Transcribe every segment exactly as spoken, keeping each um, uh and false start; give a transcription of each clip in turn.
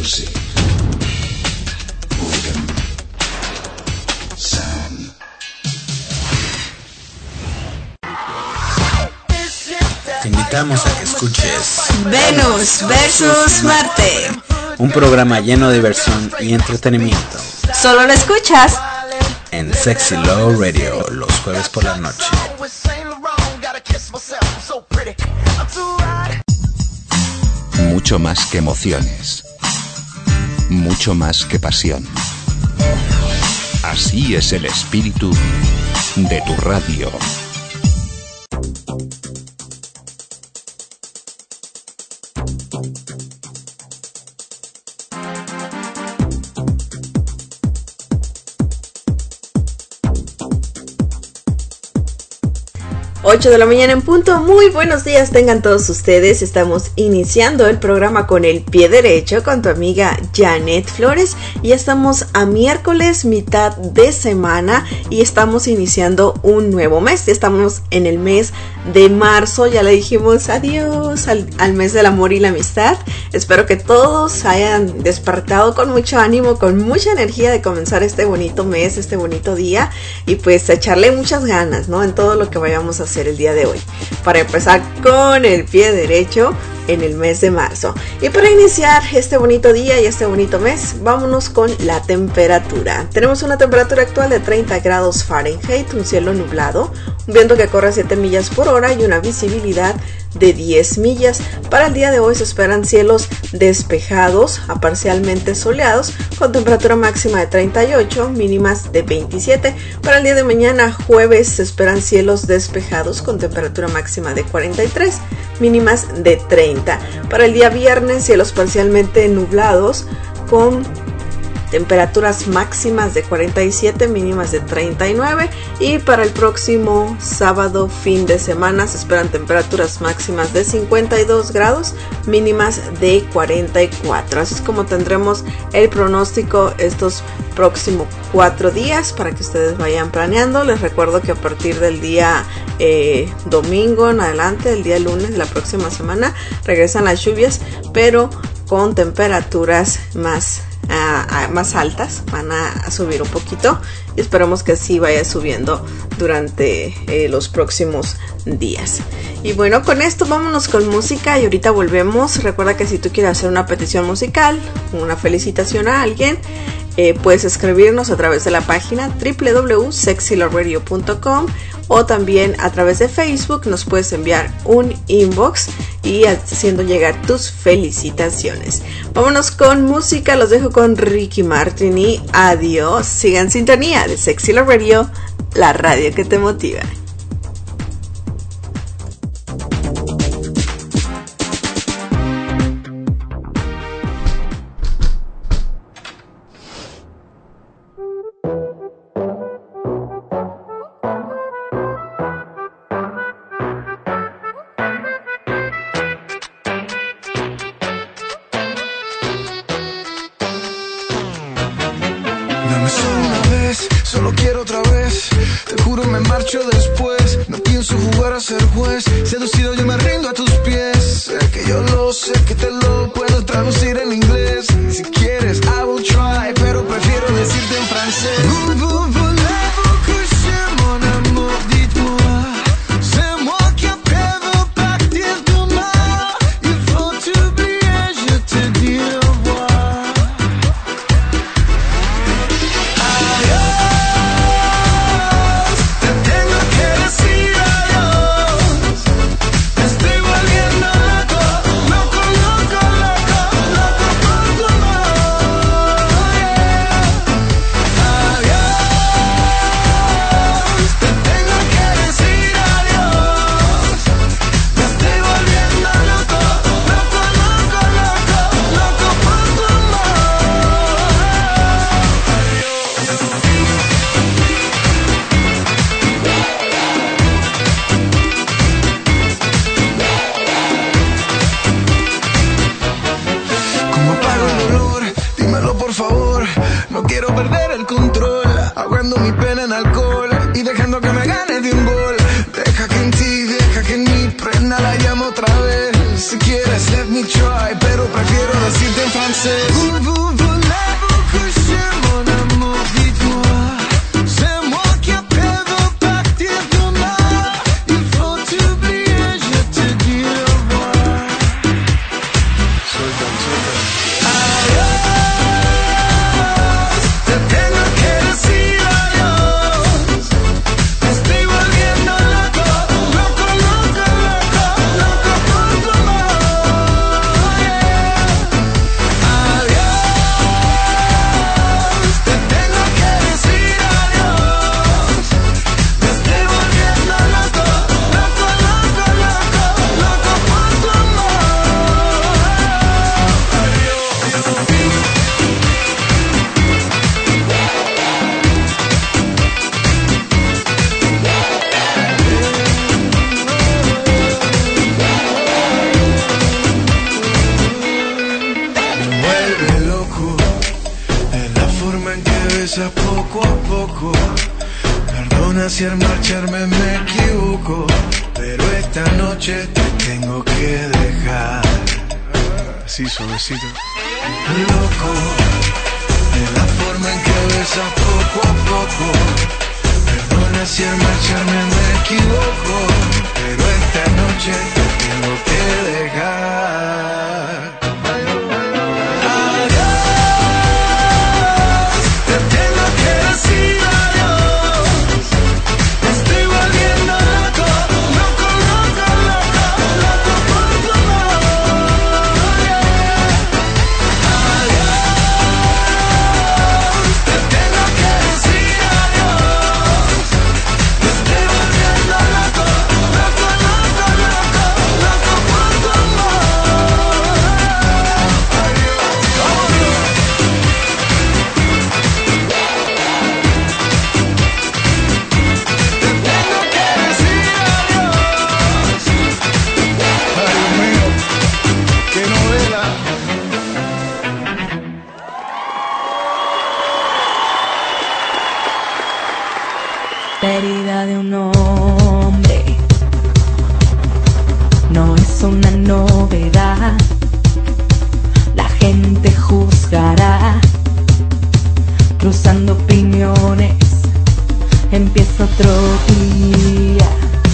Music. Boredom. Sound. Te invitamos a que escuches Venus versus Marte, un programa lleno de diversión y entretenimiento. Solo lo escuchas en Sexy Low Radio los jueves por la noche. Mucho más que emociones, mucho más que pasión. Así es el espíritu de tu radio. ocho de la mañana en punto. Muy buenos días tengan todos ustedes. Estamos iniciando el programa con el pie derecho con tu amiga Janet Flores. Y estamos a miércoles, mitad de semana, y estamos iniciando un nuevo mes. Estamos en el mes de marzo. Ya le dijimos adiós al, al mes del amor y la amistad. Espero que todos hayan despertado con mucho ánimo, con mucha energía de comenzar este bonito mes, este bonito día, y pues echarle muchas ganas, ¿no? En todo lo que vayamos a hacer el día de hoy, para empezar con el pie derecho en el mes de marzo. Y para iniciar este bonito día y este bonito mes, vámonos con la temperatura. Tenemos una temperatura actual de treinta grados Fahrenheit, un cielo nublado, un viento que corre a siete millas por hora y una visibilidad de diez millas. Para el día de hoy se esperan cielos despejados a parcialmente soleados, con temperatura máxima de treinta y ocho, mínimas de veintisiete. Para el día de mañana, jueves, se esperan cielos despejados con temperatura máxima de cuarenta y tres, mínimas de treinta. Para el día viernes, cielos parcialmente nublados con temperaturas máximas de cuarenta y siete, mínimas de treinta y nueve. Y para el próximo sábado, fin de semana, se esperan temperaturas máximas de cincuenta y dos grados, mínimas de cuarenta y cuatro. Así es como tendremos el pronóstico estos próximos cuatro días para que ustedes vayan planeando. Les recuerdo que a partir del día eh, domingo en adelante, el día lunes de la próxima semana, regresan las lluvias, pero con temperaturas más A, a, más altas, van a, a subir un poquito, y esperamos que así vaya subiendo durante eh, los próximos días. Y bueno, con esto vámonos con música y ahorita volvemos. Recuerda que si tú quieres hacer una petición musical, una felicitación a alguien, eh, puedes escribirnos a través de la página doble u doble u doble u punto sexy love radio punto com, o también a través de Facebook nos puedes enviar un inbox y haciendo llegar tus felicitaciones. Vámonos con música, los dejo con Ricky Martin y adiós. Sigan sintonía de Sexy Love Radio, la radio que te motiva. Seducido yo me rindo a tus pies. Sé que yo lo sé, que te lo puedo traducir en inglés. Si quieres, I will try, pero prefiero decirte en francés. Voulez-vous coucher mon amour, dites-moi. C'est moi qui appelle partir demain. Il faut t'oublier, je te dis au revoir. Adiós, te tengo que decir adiós. Estoy volviendo loco, loco, loco, loco, loco. C'est vous, vous voulez-vous coucher mon amour, dites-moi. C'est moi qui appelle, veux partir demain. Il faut t'oublier, je te dis au revoir. Suelta, suelta. Adiós, te tengo que decir adiós. Me estoy volviendo loco, loco, loco, loco, loco por tu amor. Adiós, te tengo que decir adiós. Me estoy volviendo loco, loco, loco, loco, loco por tu amor. Me vuelve loco, es la forma en que besas poco a poco. Perdona si al marcharme me equivoco, pero esta noche te tengo que dejar. Así suavecito. Loco, es la forma en que besas poco a poco. Perdona si al marcharme me equivoco, pero esta noche te tengo que dejar. Adiós, te tengo que decir adiós. Me estoy volviendo loco, loco, loco, loco, loco por tu amor. Adiós, te tengo que decir adiós. Me estoy volviendo loco, loco, loco, loco, loco por tu amor. Te tengo que decir adiós. Ay, Dios mío, qué novela. La herida de un hombre no es una novedad. La gente juzgará, cruzando opiniones. Empieza otro día,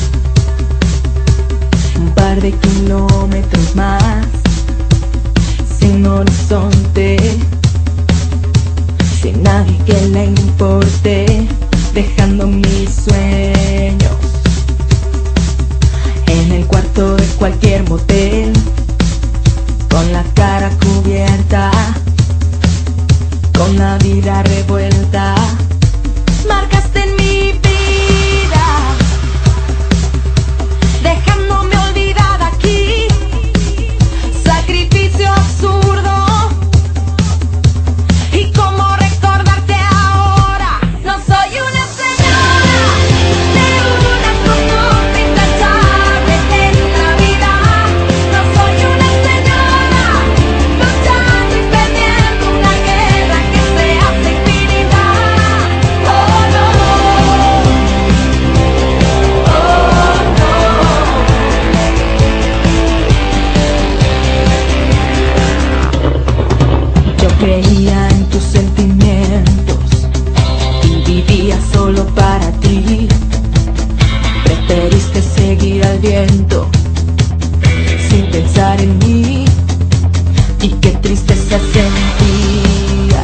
un par de kilómetros más, sin horizonte, sin nadie que le importe, dejando mis sueños en el cuarto de cualquier motel, con la cara cubierta, con la vida revuelta. Marcaste en mi vida, dejándome olvidada aquí. Sacrificio absurdo. ¿Y cómo recordarte ahora? No soy una señora de una costumbre intachable en la vida. No soy una señora luchando y perdiendo una guerra que se hace infinidad. Oh no, oh no. Yo creía en tus sentimientos y vivía solo para ti. Preferiste seguir al viento sin pensar en mí, y qué tristeza sentía.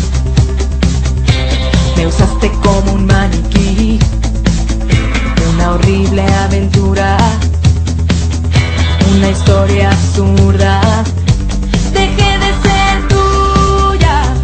Me usaste como un maniquí, una horrible aventura, una historia absurda. Dejé de ser tuya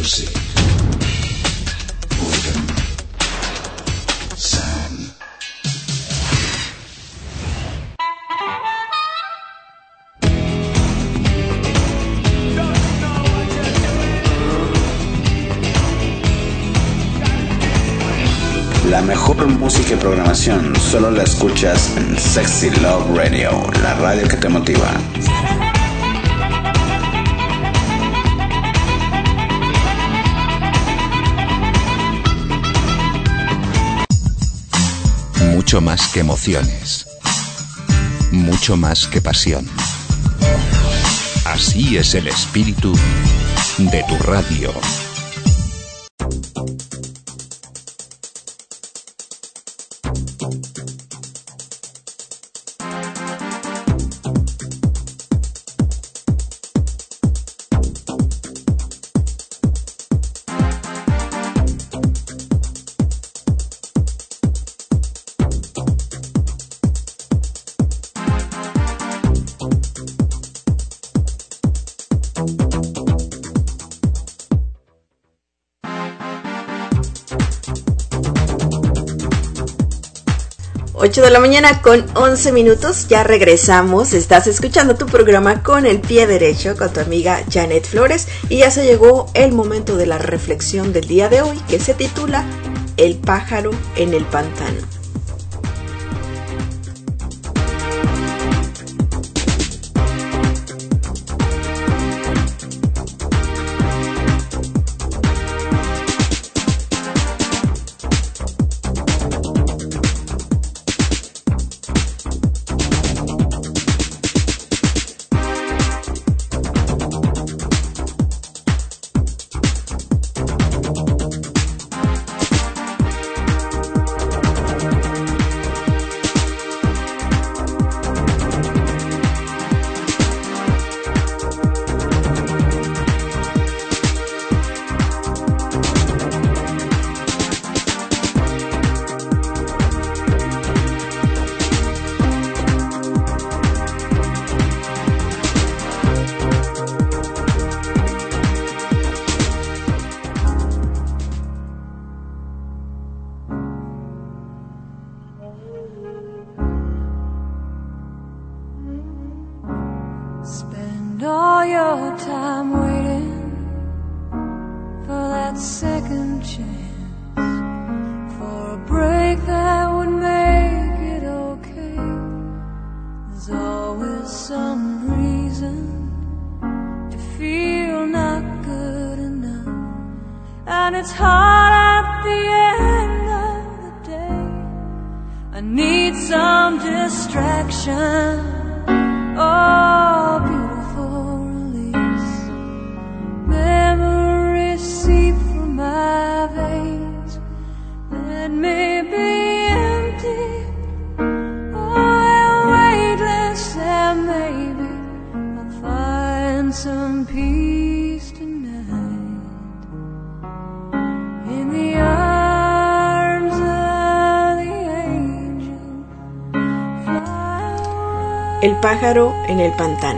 Music. Urban Sound. La mejor música y programación solo la escuchas en Sexy Love Radio, la radio que te motiva. Mucho más que emociones, mucho más que pasión. Así es el espíritu de tu radio. ocho de la mañana con once minutos, ya regresamos. Estás escuchando tu programa Con el Pie Derecho con tu amiga Janet Flores y ya se llegó el momento de la reflexión del día de hoy, que se titula El pájaro en el pantano. El pájaro en el pantano.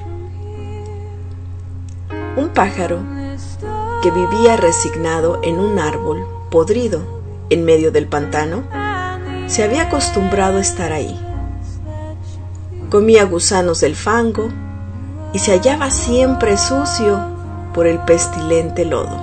Un pájaro que vivía resignado en un árbol podrido en medio del pantano se había acostumbrado a estar ahí. Comía gusanos del fango y se hallaba siempre sucio por el pestilente lodo.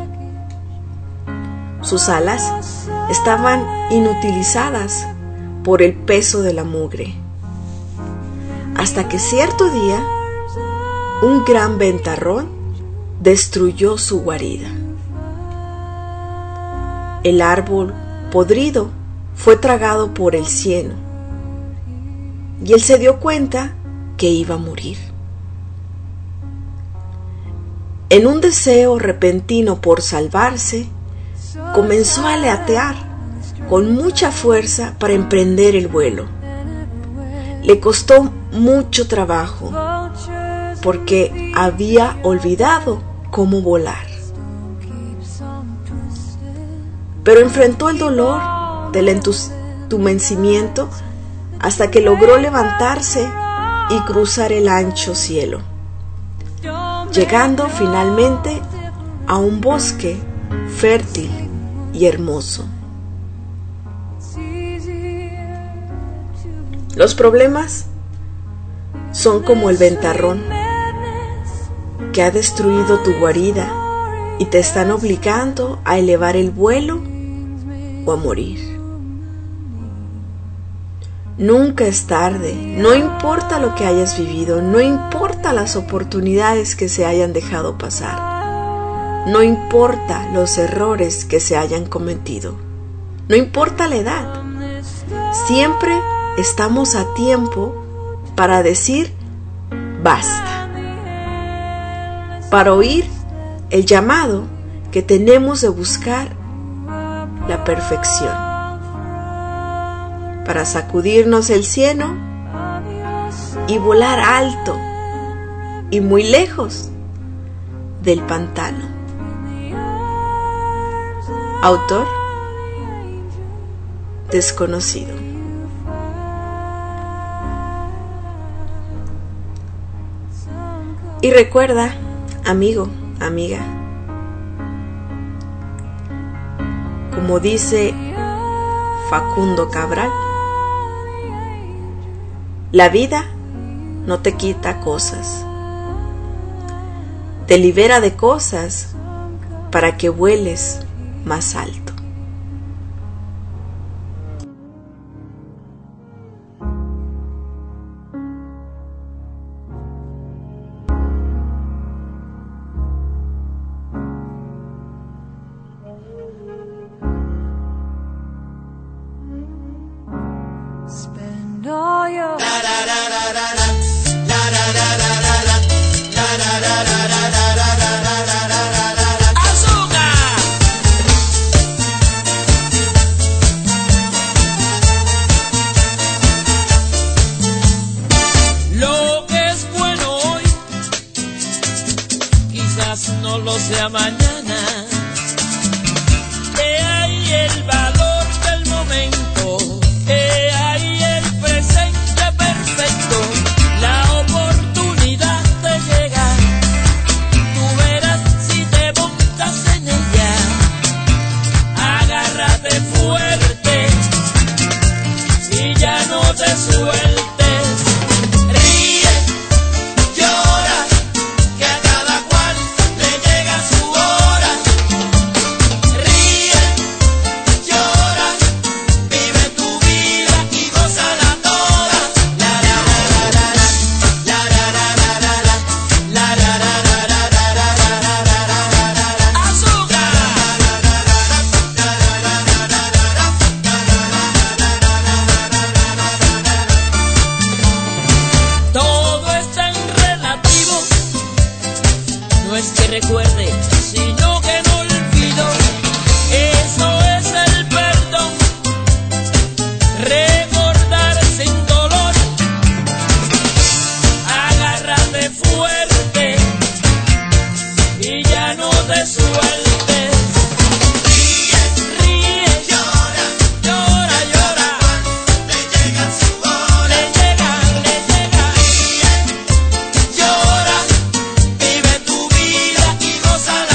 Sus alas estaban inutilizadas por el peso de la mugre. Hasta que cierto día, un gran ventarrón destruyó su guarida. El árbol podrido fue tragado por el cieno y él se dio cuenta que iba a morir. En un deseo repentino por salvarse, comenzó a aletear con mucha fuerza para emprender el vuelo. Le costó mucho trabajo porque había olvidado cómo volar. Pero enfrentó el dolor del entumecimiento hasta que logró levantarse y cruzar el ancho cielo, llegando finalmente a un bosque fértil y hermoso. Los problemas son como el ventarrón que ha destruido tu guarida y te están obligando a elevar el vuelo o a morir. Nunca es tarde, no importa lo que hayas vivido, no importa las oportunidades que se hayan dejado pasar, no importa los errores que se hayan cometido, no importa la edad, siempre estamos a tiempo para decir basta, para oír el llamado que tenemos de buscar la perfección, para sacudirnos el cieno y volar alto y muy lejos del pantano. Autor desconocido. Y recuerda, amigo, amiga, como dice Facundo Cabral, la vida no te quita cosas, te libera de cosas para que vueles más alto. Spend all your Lo que es bueno hoy quizás no lo sea mañana. He ahí el valor del momento, he ahí el presente perfecto, la oportunidad te llega, tú verás si te montas en ella, agárrate fuerte y ya no te sueltes. No es que recuerde, sino que no olvido. Eso es el perdón. Recordar sin dolor. Agárrate fuerte y ya no te sueltes. Ríe, ríe, llora, llora, llora. Le llega su hora. Le llega, le llega. Ríe, llora. Vive tu vida y gózala.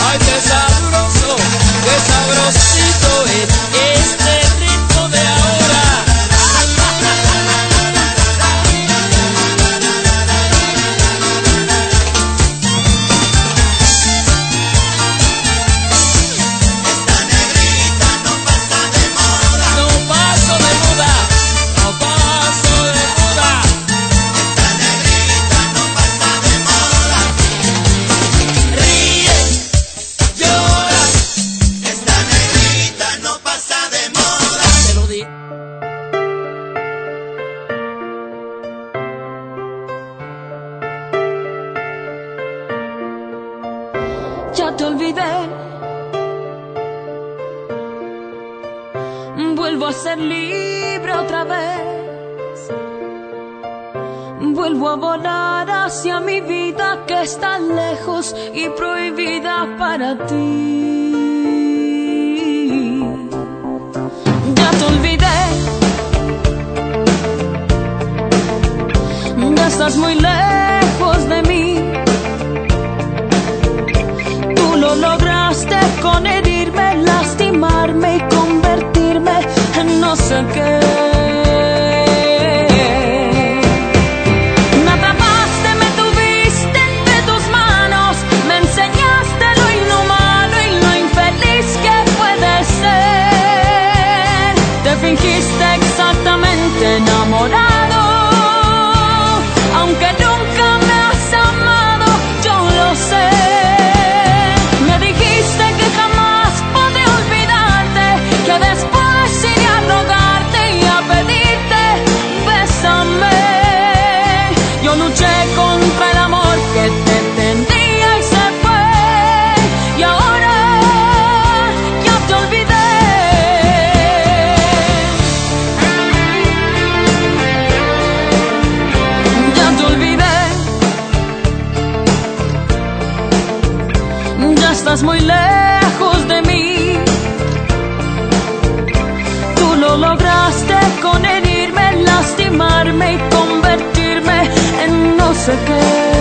Ay, qué sabroso, qué sabrosito es este ritmo de ahora. Esta negrita no pasa de moda. No paso de moda, no paso de moda. Esta negrita no pasa de moda. Ríe, llora, Esta negrita no pasa de moda. te lo di. Ya te olvidé. Vuelvo a ser libre otra vez. Vuelvo a volar hacia mi vida que está lejos y prohibida para ti. Ya te olvidé. Ya estás muy lejos de mí. Tú lo lograste con herirme, lastimarme y convertirme en no sé qué. Me atrapaste, me tuviste entre tus manos, me enseñaste lo inhumano y lo infeliz que puede ser. Te fingiste exactamente enamorado, aunque nunca me has amado, yo lo sé. Me dijiste que jamás podré olvidarte, que después iré a rogarte y a pedirte, bésame. Yo luché contra el amor que te tenía y se fue, y ahora ya te olvidé. Ya te olvidé. Ya estás muy lejos de mí. Tú lo lograste con herirme, lastimarme y convertirme en no sé qué.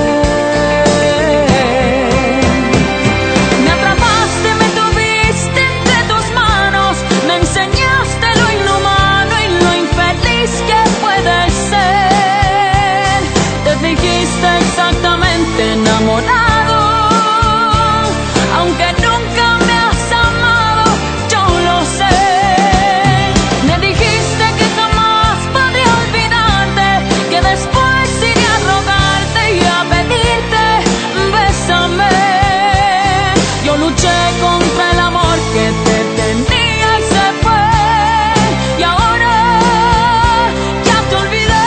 Me atrapaste, me tuviste entre tus manos, me enseñaste lo inhumano y lo infeliz que puede ser. Te dijiste exactamente enamorado, aunque nunca me has amado, yo lo sé. Me dijiste que jamás podré olvidarte, que después iré a rogarte y a pedirte, bésame. Yo luché contra el amor que te tenía y se fue, y ahora ya te olvidé.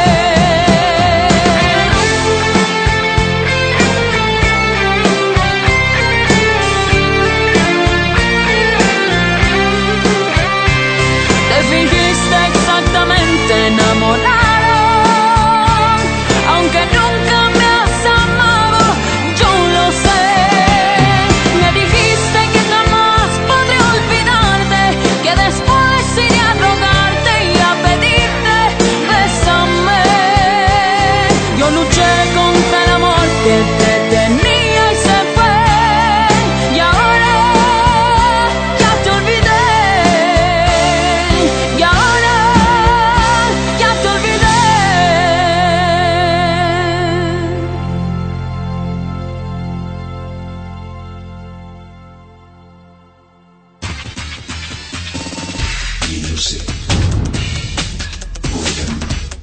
Te fingiste exactamente enamorado, aunque nunca me has amado, yo lo sé. Me dijiste que jamás podré olvidarte, que después iré a rogarte y a pedirte, bésame. Yo luché contra el amor que te tenía y se fue, y ahora ya te olvidé. Y ahora ya te olvidé. Music. Rhythm.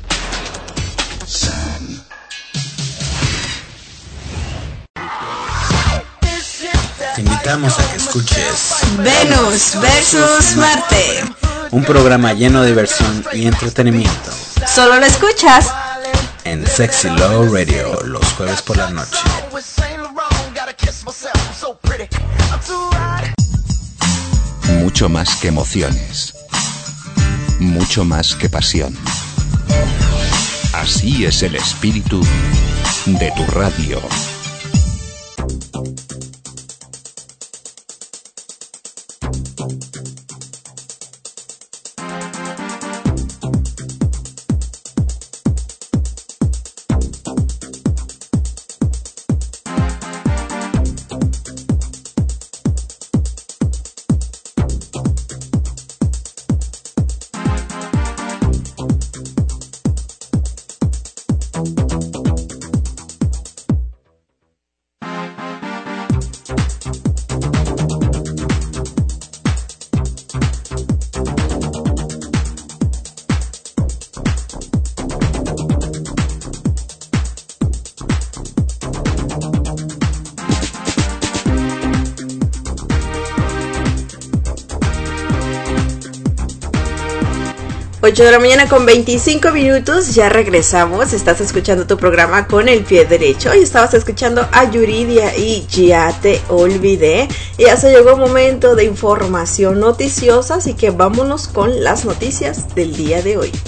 Sound. Te invitamos a que escuches Venus versus Marte. un programa lleno de diversión y entretenimiento Solo lo escuchas en Sexy Love Radio los jueves por la noche. Mucho más que emociones. Mucho más que pasión. Así es el espíritu de tu radio. ocho de la mañana con veinticinco minutos, ya regresamos. Estás escuchando tu programa Con el Pie Derecho y estabas escuchando a Yuridia y Ya Te Olvidé. Y ya se llegó el momento de información noticiosa, así que vámonos con las noticias del día de hoy.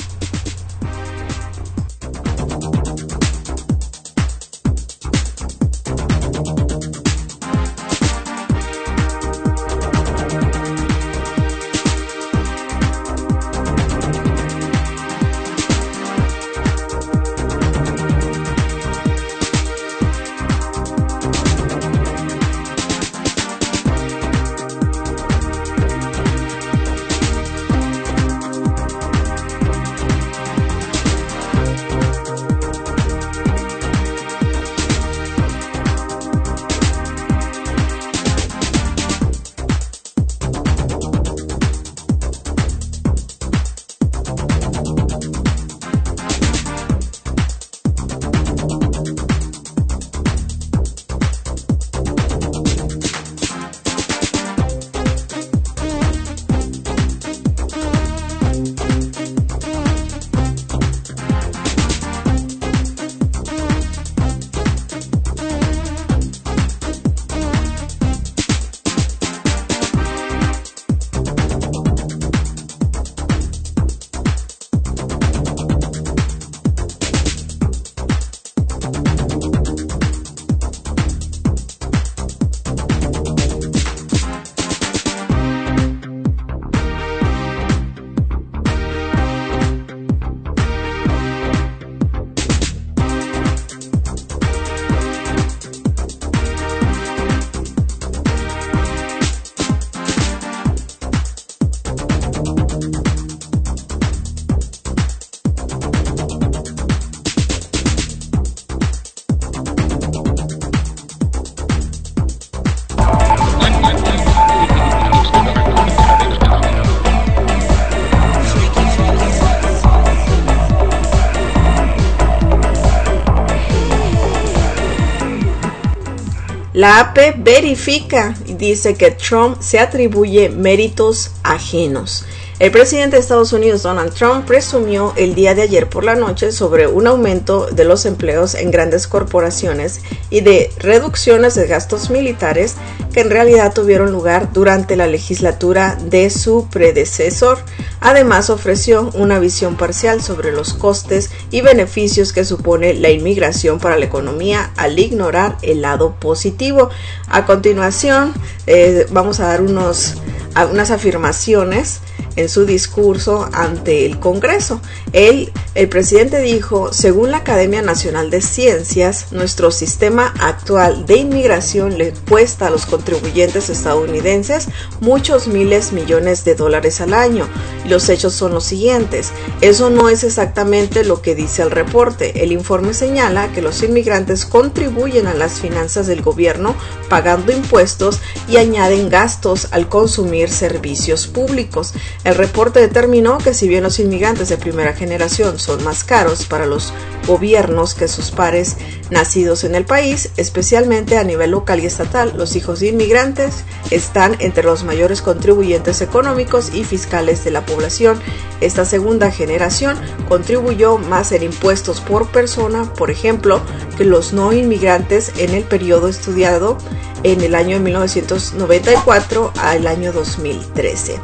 La A P verifica y dice que Trump se atribuye méritos ajenos. El presidente de Estados Unidos, Donald Trump, presumió el día de ayer por la noche sobre un aumento de los empleos en grandes corporaciones y de reducciones de gastos militares que en realidad tuvieron lugar durante la legislatura de su predecesor. Además, ofreció una visión parcial sobre los costes y beneficios que supone la inmigración para la economía al ignorar el lado positivo. A continuación, eh, vamos a dar unos, a unas afirmaciones en su discurso ante el Congreso. Él, el presidente dijo: según la Academia Nacional de Ciencias, nuestro sistema actual de inmigración le cuesta a los contribuyentes estadounidenses muchos miles millones de dólares al año. Y los hechos son los siguientes: eso no es exactamente lo que dice el reporte. El informe señala que los inmigrantes contribuyen a las finanzas del gobierno pagando impuestos y añaden gastos al consumir servicios públicos. El reporte determinó que si bien los inmigrantes de primera generación son más caros para los gobiernos que sus pares nacidos en el país, especialmente a nivel local y estatal, los hijos de inmigrantes están entre los mayores contribuyentes económicos y fiscales de la población. Esta segunda generación contribuyó más en impuestos por persona, por ejemplo, que los no inmigrantes en el periodo estudiado en el año de mil novecientos noventa y cuatro al año dos mil trece.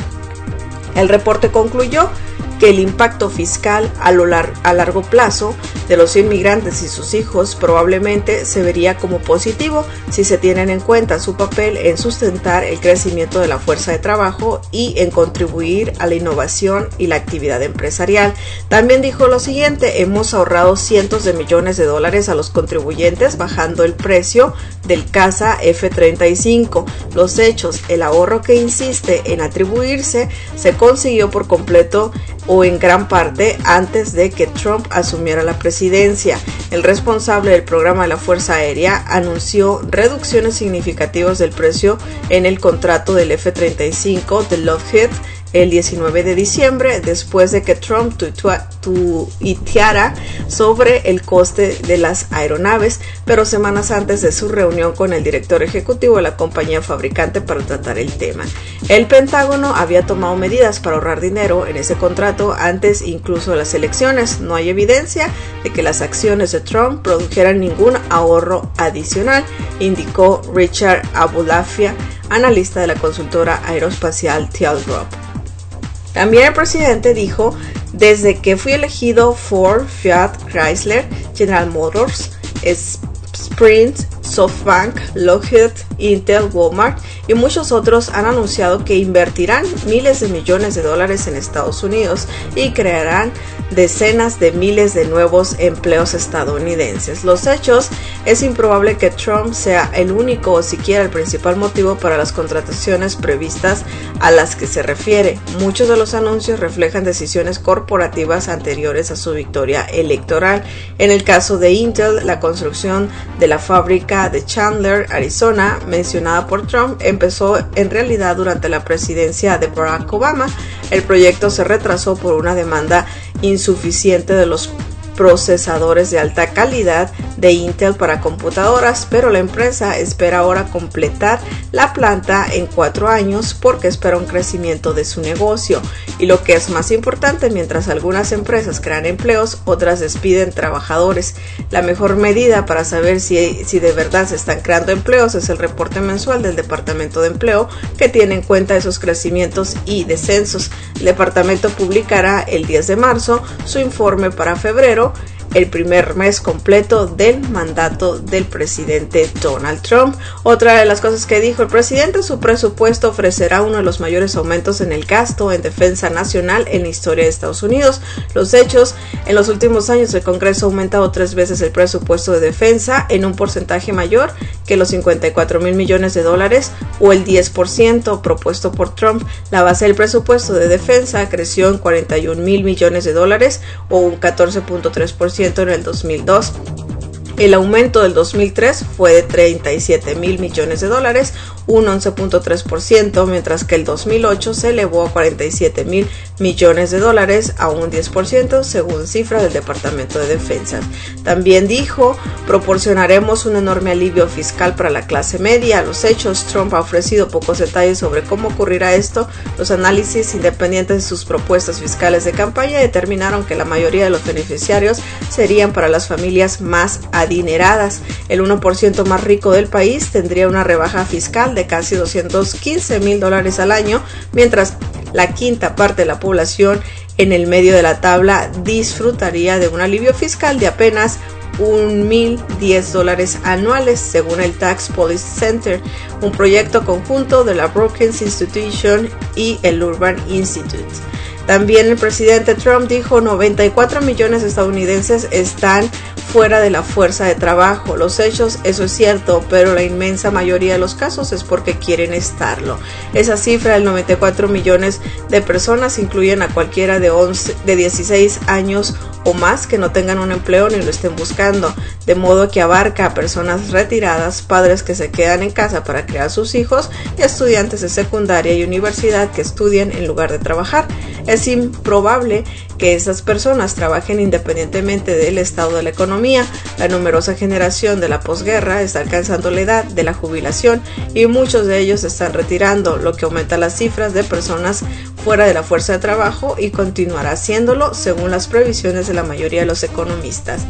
El reporte concluyó que el impacto fiscal a, lo lar- a largo plazo de los inmigrantes y sus hijos probablemente se vería como positivo si se tienen en cuenta su papel en sustentar el crecimiento de la fuerza de trabajo y en contribuir a la innovación y la actividad empresarial. También dijo lo siguiente: hemos ahorrado cientos de millones de dólares a los contribuyentes bajando el precio del caza F treinta y cinco. Los hechos, el ahorro que insiste en atribuirse se consiguió por completo o en gran parte antes de que Trump asumiera la presidencia. El responsable del programa de la Fuerza Aérea anunció reducciones significativas del precio en el contrato del F treinta y cinco de Lockheed el diecinueve de diciembre, después de que Trump tuiteara sobre el coste de las aeronaves, pero semanas antes de su reunión con el director ejecutivo de la compañía fabricante para tratar el tema. El Pentágono había tomado medidas para ahorrar dinero en ese contrato antes incluso de las elecciones. No hay evidencia de que las acciones de Trump produjeran ningún ahorro adicional, indicó Richard Abulafia, analista de la consultora aeroespacial Teal Group. También el presidente dijo: desde que fui elegido, Ford, Fiat, Chrysler, General Motors, Sprint, SoftBank, Lockheed, Intel, Walmart y muchos otros han anunciado que invertirán miles de millones de dólares en Estados Unidos y crearán decenas de miles de nuevos empleos estadounidenses. Los hechos: es improbable que Trump sea el único o siquiera el principal motivo para las contrataciones previstas a las que se refiere. Muchos de los anuncios reflejan decisiones corporativas anteriores a su victoria electoral. En el caso de Intel, la construcción de la fábrica de Chandler, Arizona, mencionada por Trump, empezó en realidad durante la presidencia de Barack Obama. El proyecto se retrasó por una demanda insuficiente de los procesadores de alta calidad de Intel para computadoras, pero la empresa espera ahora completar la planta en cuatro años porque espera un crecimiento de su negocio. Y lo que es más importante, mientras algunas empresas crean empleos, otras despiden trabajadores. La mejor medida para saber si, si de verdad se están creando empleos es el reporte mensual del Departamento de Empleo, que tiene en cuenta esos crecimientos y descensos. El departamento publicará el diez de marzo su informe para febrero, el primer mes completo del mandato del presidente Donald Trump. Otra de las cosas que dijo el presidente: su presupuesto ofrecerá uno de los mayores aumentos en el gasto en defensa nacional en la historia de Estados Unidos. Los hechos: en los últimos años el Congreso ha aumentado tres veces el presupuesto de defensa en un porcentaje mayor que los cincuenta y cuatro mil millones de dólares o el diez por ciento propuesto por Trump. La base del presupuesto de defensa creció en cuarenta y un mil millones de dólares o un catorce punto tres por ciento en el dos mil dos. El aumento del dos mil tres fue de treinta y siete mil millones de dólares, un once punto tres por ciento, mientras que el dos mil ocho se elevó a cuarenta y siete mil millones de dólares, a un diez por ciento, según cifras del Departamento de Defensa. También dijo: proporcionaremos un enorme alivio fiscal para la clase media. Los hechos: Trump ha ofrecido pocos detalles sobre cómo ocurrirá esto. Los análisis independientes de sus propuestas fiscales de campaña determinaron que la mayoría de los beneficiarios serían para las familias más adineradas. El uno por ciento más rico del país tendría una rebaja fiscal de casi doscientos quince mil dólares al año, mientras la quinta parte de la población en el medio de la tabla disfrutaría de un alivio fiscal de apenas un mil diez dólares anuales, según el Tax Policy Center, un proyecto conjunto de la Brookings Institution y el Urban Institute. También el presidente Trump dijo: noventa y cuatro millones de estadounidenses están fuera de la fuerza de trabajo. Los hechos: eso es cierto, pero la inmensa mayoría de los casos es porque quieren estarlo. Esa cifra del noventa y cuatro millones de personas incluyen a cualquiera de, once, de dieciséis años o más que no tengan un empleo ni lo estén buscando, de modo que abarca a personas retiradas, padres que se quedan en casa para criar a sus hijos y estudiantes de secundaria y universidad que estudian en lugar de trabajar. Es improbable que esas personas trabajen independientemente del estado de la economía. La numerosa generación de la posguerra está alcanzando la edad de la jubilación y muchos de ellos se están retirando, lo que aumenta las cifras de personas fuera de la fuerza de trabajo y continuará haciéndolo según las previsiones de la mayoría de los economistas.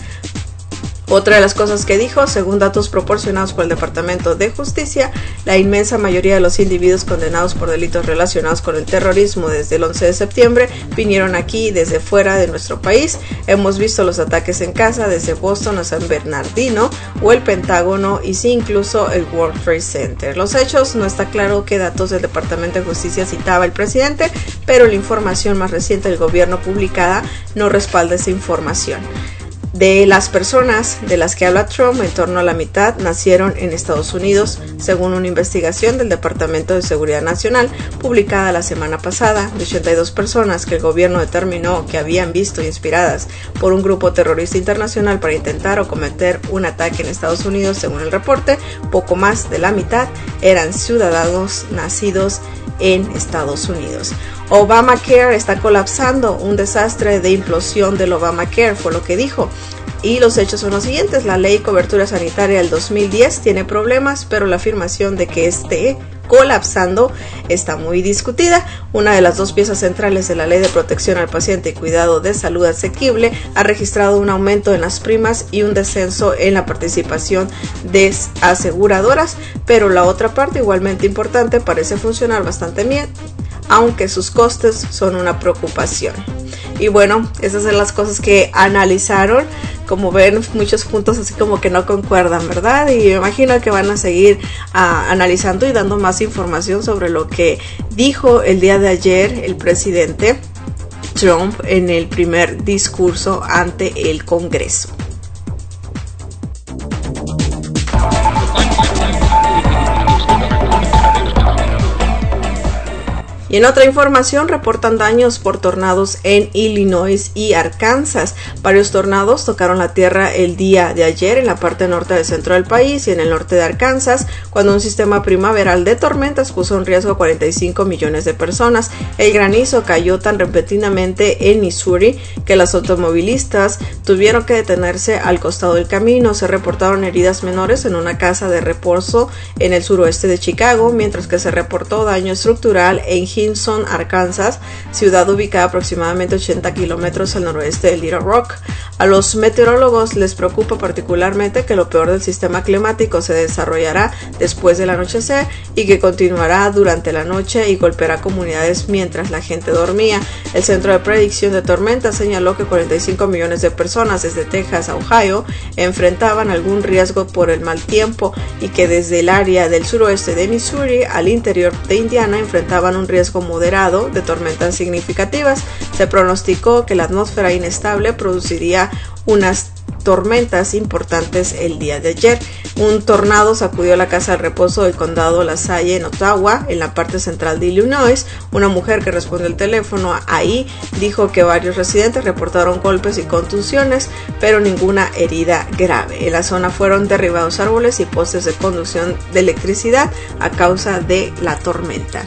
Otra de las cosas que dijo: según datos proporcionados por el Departamento de Justicia, la inmensa mayoría de los individuos condenados por delitos relacionados con el terrorismo desde el once de septiembre vinieron aquí desde fuera de nuestro país. Hemos visto los ataques en casa desde Boston a San Bernardino o el Pentágono y sí, incluso el World Trade Center. Los hechos: no está claro qué datos del Departamento de Justicia citaba el presidente, pero la información más reciente del gobierno publicada no respalda esa información. De las personas de las que habla Trump, en torno a la mitad nacieron en Estados Unidos, según una investigación del Departamento de Seguridad Nacional publicada la semana pasada. De ochenta y dos personas que el gobierno determinó que habían visto inspiradas por un grupo terrorista internacional para intentar o cometer un ataque en Estados Unidos, según el reporte, poco más de la mitad eran ciudadanos nacidos en Estados Unidos. Obamacare está colapsando, un desastre de implosión del Obamacare, fue lo que dijo. Y los hechos son los siguientes: la ley de cobertura sanitaria del dos mil diez tiene problemas, pero la afirmación de que esté colapsando está muy discutida. Una de las dos piezas centrales de la ley de protección al paciente y cuidado de salud asequible ha registrado un aumento en las primas y un descenso en la participación de aseguradoras, pero la otra parte, igualmente importante, parece funcionar bastante bien, aunque sus costes son una preocupación. Y bueno, esas son las cosas que analizaron. Como ven, muchos puntos así como que no concuerdan, ¿verdad? Y me imagino que van a seguir uh, analizando y dando más información sobre lo que dijo el día de ayer el presidente Trump en el primer discurso ante el Congreso. Y en otra información, reportan daños por tornados en Illinois y Arkansas. Varios tornados tocaron la tierra el día de ayer en la parte norte del centro del país y en el norte de Arkansas, cuando un sistema primaveral de tormentas puso en riesgo a cuarenta y cinco millones de personas. El granizo cayó tan repentinamente en Missouri que los automovilistas tuvieron que detenerse al costado del camino. Se reportaron heridas menores en una casa de reposo en el suroeste de Chicago, mientras que se reportó daño estructural en Hinson, Arkansas, ciudad ubicada aproximadamente ochenta kilómetros al noroeste de Little Rock. A los meteorólogos les preocupa particularmente que lo peor del sistema climático se desarrollará después del anochecer y que continuará durante la noche y golpeará comunidades mientras la gente dormía. El Centro de Predicción de Tormentas señaló que cuarenta y cinco millones de personas desde Texas a Ohio enfrentaban algún riesgo por el mal tiempo y que desde el área del suroeste de Missouri al interior de Indiana enfrentaban un riesgo moderado de tormentas significativas. Se pronosticó que la atmósfera inestable produciría unas tormentas importantes el día de ayer. Un tornado sacudió la casa de reposo del condado LaSalle en Ottawa, en la parte central de Illinois. Una mujer que respondió el teléfono ahí dijo que varios residentes reportaron golpes y contusiones, pero ninguna herida grave. En la zona fueron derribados árboles y postes de conducción de electricidad a causa de la tormenta.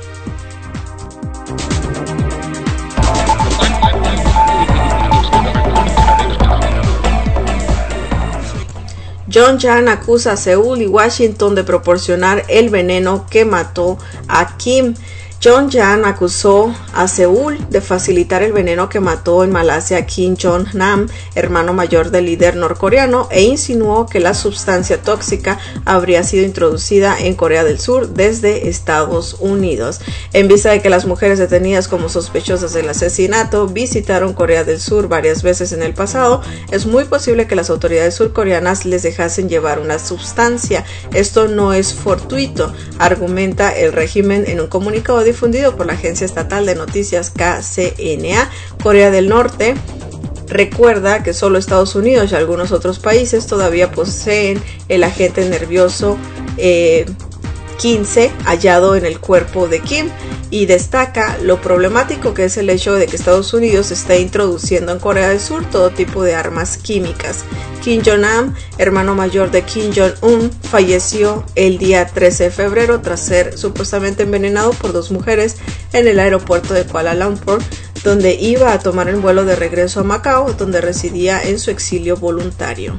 Pyongyang acusa a Seúl y Washington de proporcionar el veneno que mató a Kim. Pyongyang acusó a Seúl de facilitar el veneno que mató en Malasia a Kim Jong-nam, hermano mayor del líder norcoreano, e insinuó que la sustancia tóxica habría sido introducida en Corea del Sur desde Estados Unidos. En vista de que las mujeres detenidas como sospechosas del asesinato visitaron Corea del Sur varias veces en el pasado, es muy posible que las autoridades surcoreanas les dejasen llevar una sustancia. Esto no es fortuito, argumenta el régimen en un comunicado difundido por la agencia estatal de noticias K C N A. Corea del Norte recuerda que solo Estados Unidos y algunos otros países todavía poseen el agente nervioso eh, quince hallado en el cuerpo de Kim, y destaca lo problemático que es el hecho de que Estados Unidos esté introduciendo en Corea del Sur todo tipo de armas químicas. Kim Jong-nam, hermano mayor de Kim Jong-un, falleció el día trece de febrero tras ser supuestamente envenenado por dos mujeres en el aeropuerto de Kuala Lumpur, donde iba a tomar el vuelo de regreso a Macao, donde residía en su exilio voluntario.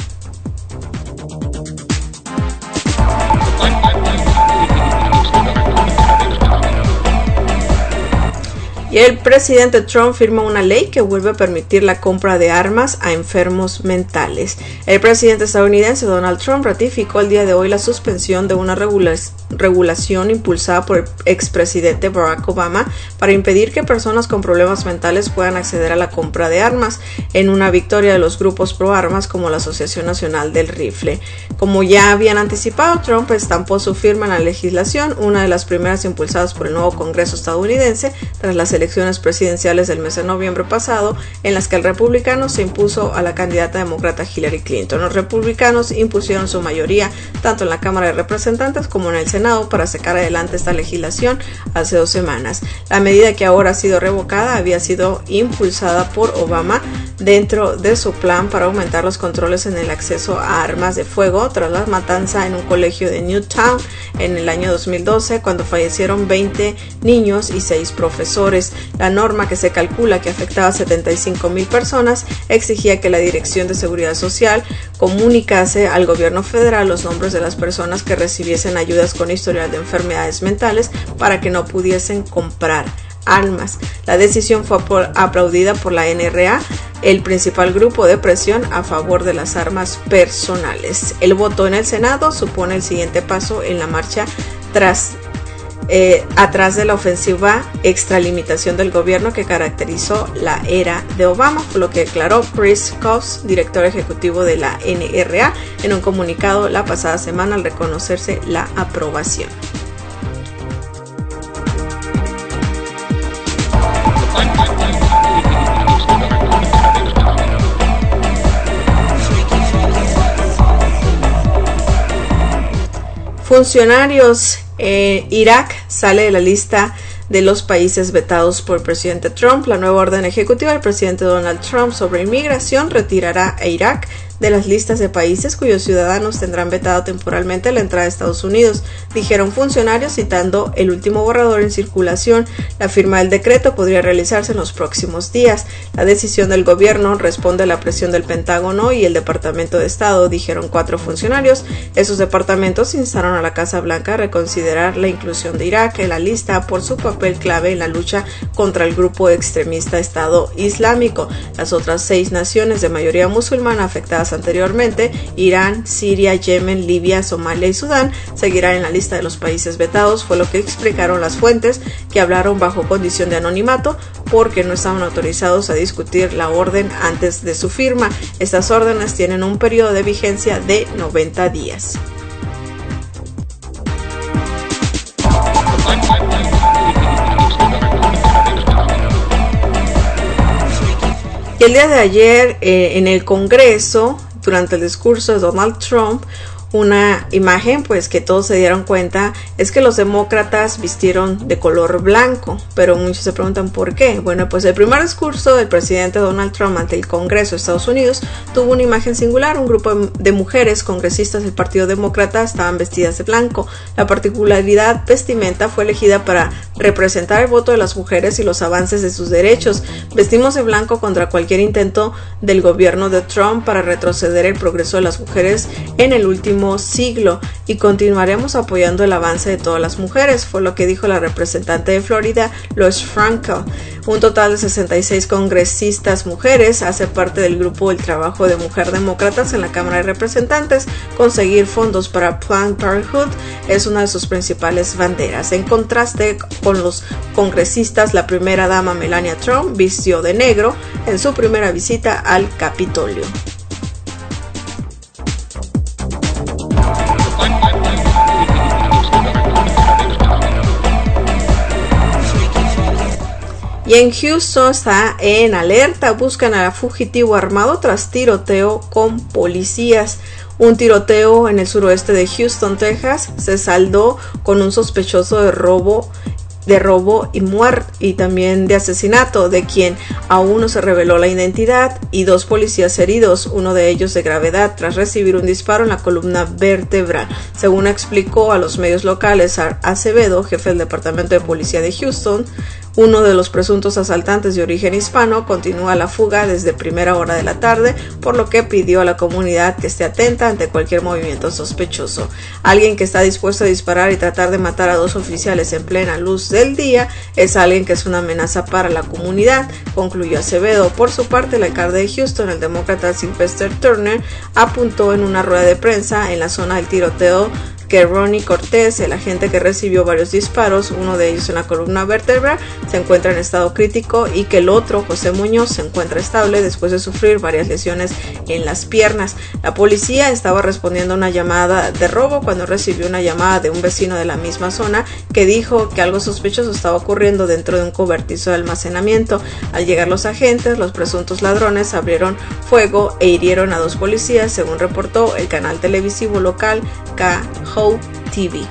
Y el presidente Trump firma una ley que vuelve a permitir la compra de armas a enfermos mentales. El presidente estadounidense Donald Trump ratificó el día de hoy la suspensión de una regula- regulación impulsada por el expresidente Barack Obama para impedir que personas con problemas mentales puedan acceder a la compra de armas, en una victoria de los grupos pro armas como la Asociación Nacional del Rifle. Como ya habían anticipado, Trump estampó su firma en la legislación, una de las primeras impulsadas por el nuevo Congreso estadounidense tras las elecciones elecciones presidenciales del mes de noviembre pasado, en las que el republicano se impuso a la candidata demócrata Hillary Clinton. Los republicanos impusieron su mayoría tanto en la Cámara de Representantes como en el Senado para sacar adelante esta legislación hace dos semanas. La medida, que ahora ha sido revocada, había sido impulsada por Obama dentro de su plan para aumentar los controles en el acceso a armas de fuego tras la matanza en un colegio de Newtown en el año dos mil doce, cuando fallecieron veinte niños y seis profesores. La norma, que se calcula que afectaba a setenta y cinco mil personas, exigía que la Dirección de Seguridad Social comunicase al gobierno federal los nombres de las personas que recibiesen ayudas con historial de enfermedades mentales para que no pudiesen comprar armas. La decisión fue aplaudida por la N R A, el principal grupo de presión a favor de las armas personales. El voto en el Senado supone el siguiente paso en la marcha tras eh, atrás de la ofensiva extralimitación del gobierno que caracterizó la era de Obama, por lo que declaró Chris Cox, director ejecutivo de la N R A, en un comunicado la pasada semana al reconocerse la aprobación. Funcionarios, eh, Irak sale de la lista de los países vetados por el presidente Trump. La nueva orden ejecutiva del presidente Donald Trump sobre inmigración retirará a Irak de las listas de países cuyos ciudadanos tendrán vetado temporalmente la entrada a Estados Unidos, dijeron funcionarios citando el último borrador en circulación. La firma del decreto podría realizarse en los próximos días. La decisión del gobierno responde a la presión del Pentágono y el Departamento de Estado, dijeron cuatro funcionarios. Esos departamentos instaron a la Casa Blanca a reconsiderar la inclusión de Irak en la lista por su papel clave en la lucha contra el grupo extremista Estado Islámico. Las otras seis naciones de mayoría musulmana afectadas anteriormente, Irán, Siria, Yemen, Libia, Somalia y Sudán, seguirán en la lista de los países vetados, fue lo que explicaron las fuentes, que hablaron bajo condición de anonimato porque no estaban autorizados a discutir la orden antes de su firma. Estas órdenes tienen un periodo de vigencia de noventa días. Y el día de ayer eh, en el Congreso, durante el discurso de Donald Trump, una imagen pues que todos se dieron cuenta es que los demócratas vistieron de color blanco, pero muchos se preguntan por qué. Bueno, pues el primer discurso del presidente Donald Trump ante el Congreso de Estados Unidos tuvo una imagen singular. Un grupo de mujeres congresistas del Partido Demócrata estaban vestidas de blanco. La particularidad vestimenta fue elegida para representar el voto de las mujeres y los avances de sus derechos. Vestimos de blanco contra cualquier intento del gobierno de Trump para retroceder el progreso de las mujeres en el último siglo y continuaremos apoyando el avance de todas las mujeres, fue lo que dijo la representante de Florida, Lois Frankel. Un total de sesenta y seis congresistas mujeres hace parte del grupo del trabajo de mujer demócratas en la Cámara de Representantes. Conseguir fondos para Planned Parenthood es una de sus principales banderas. En contraste con los congresistas, la primera dama Melania Trump vistió de negro en su primera visita al Capitolio. Y en Houston está en alerta, buscan al fugitivo armado tras tiroteo con policías. Un tiroteo en el suroeste de Houston, Texas, se saldó con un sospechoso de robo de robo y muerte y también de asesinato, de quien aún no se reveló la identidad, y dos policías heridos, uno de ellos de gravedad, tras recibir un disparo en la columna vertebral, según explicó a los medios locales Acevedo, jefe del Departamento de Policía de Houston. Uno de los presuntos asaltantes de origen hispano continúa la fuga desde primera hora de la tarde, por lo que pidió a la comunidad que esté atenta ante cualquier movimiento sospechoso. Alguien que está dispuesto a disparar y tratar de matar a dos oficiales en plena luz del día es alguien que es una amenaza para la comunidad, concluyó Acevedo. Por su parte, el alcalde de Houston, el demócrata Sylvester Turner, apuntó en una rueda de prensa en la zona del tiroteo que Ronnie Cortés, el agente que recibió varios disparos, uno de ellos en la columna vertebral, se encuentra en estado crítico y que el otro, José Muñoz, se encuentra estable después de sufrir varias lesiones en las piernas. La policía estaba respondiendo a una llamada de robo cuando recibió una llamada de un vecino de la misma zona que dijo que algo sospechoso estaba ocurriendo dentro de un cobertizo de almacenamiento. Al llegar los agentes, los presuntos ladrones abrieron fuego e hirieron a dos policías, según reportó el canal televisivo local K H O T V.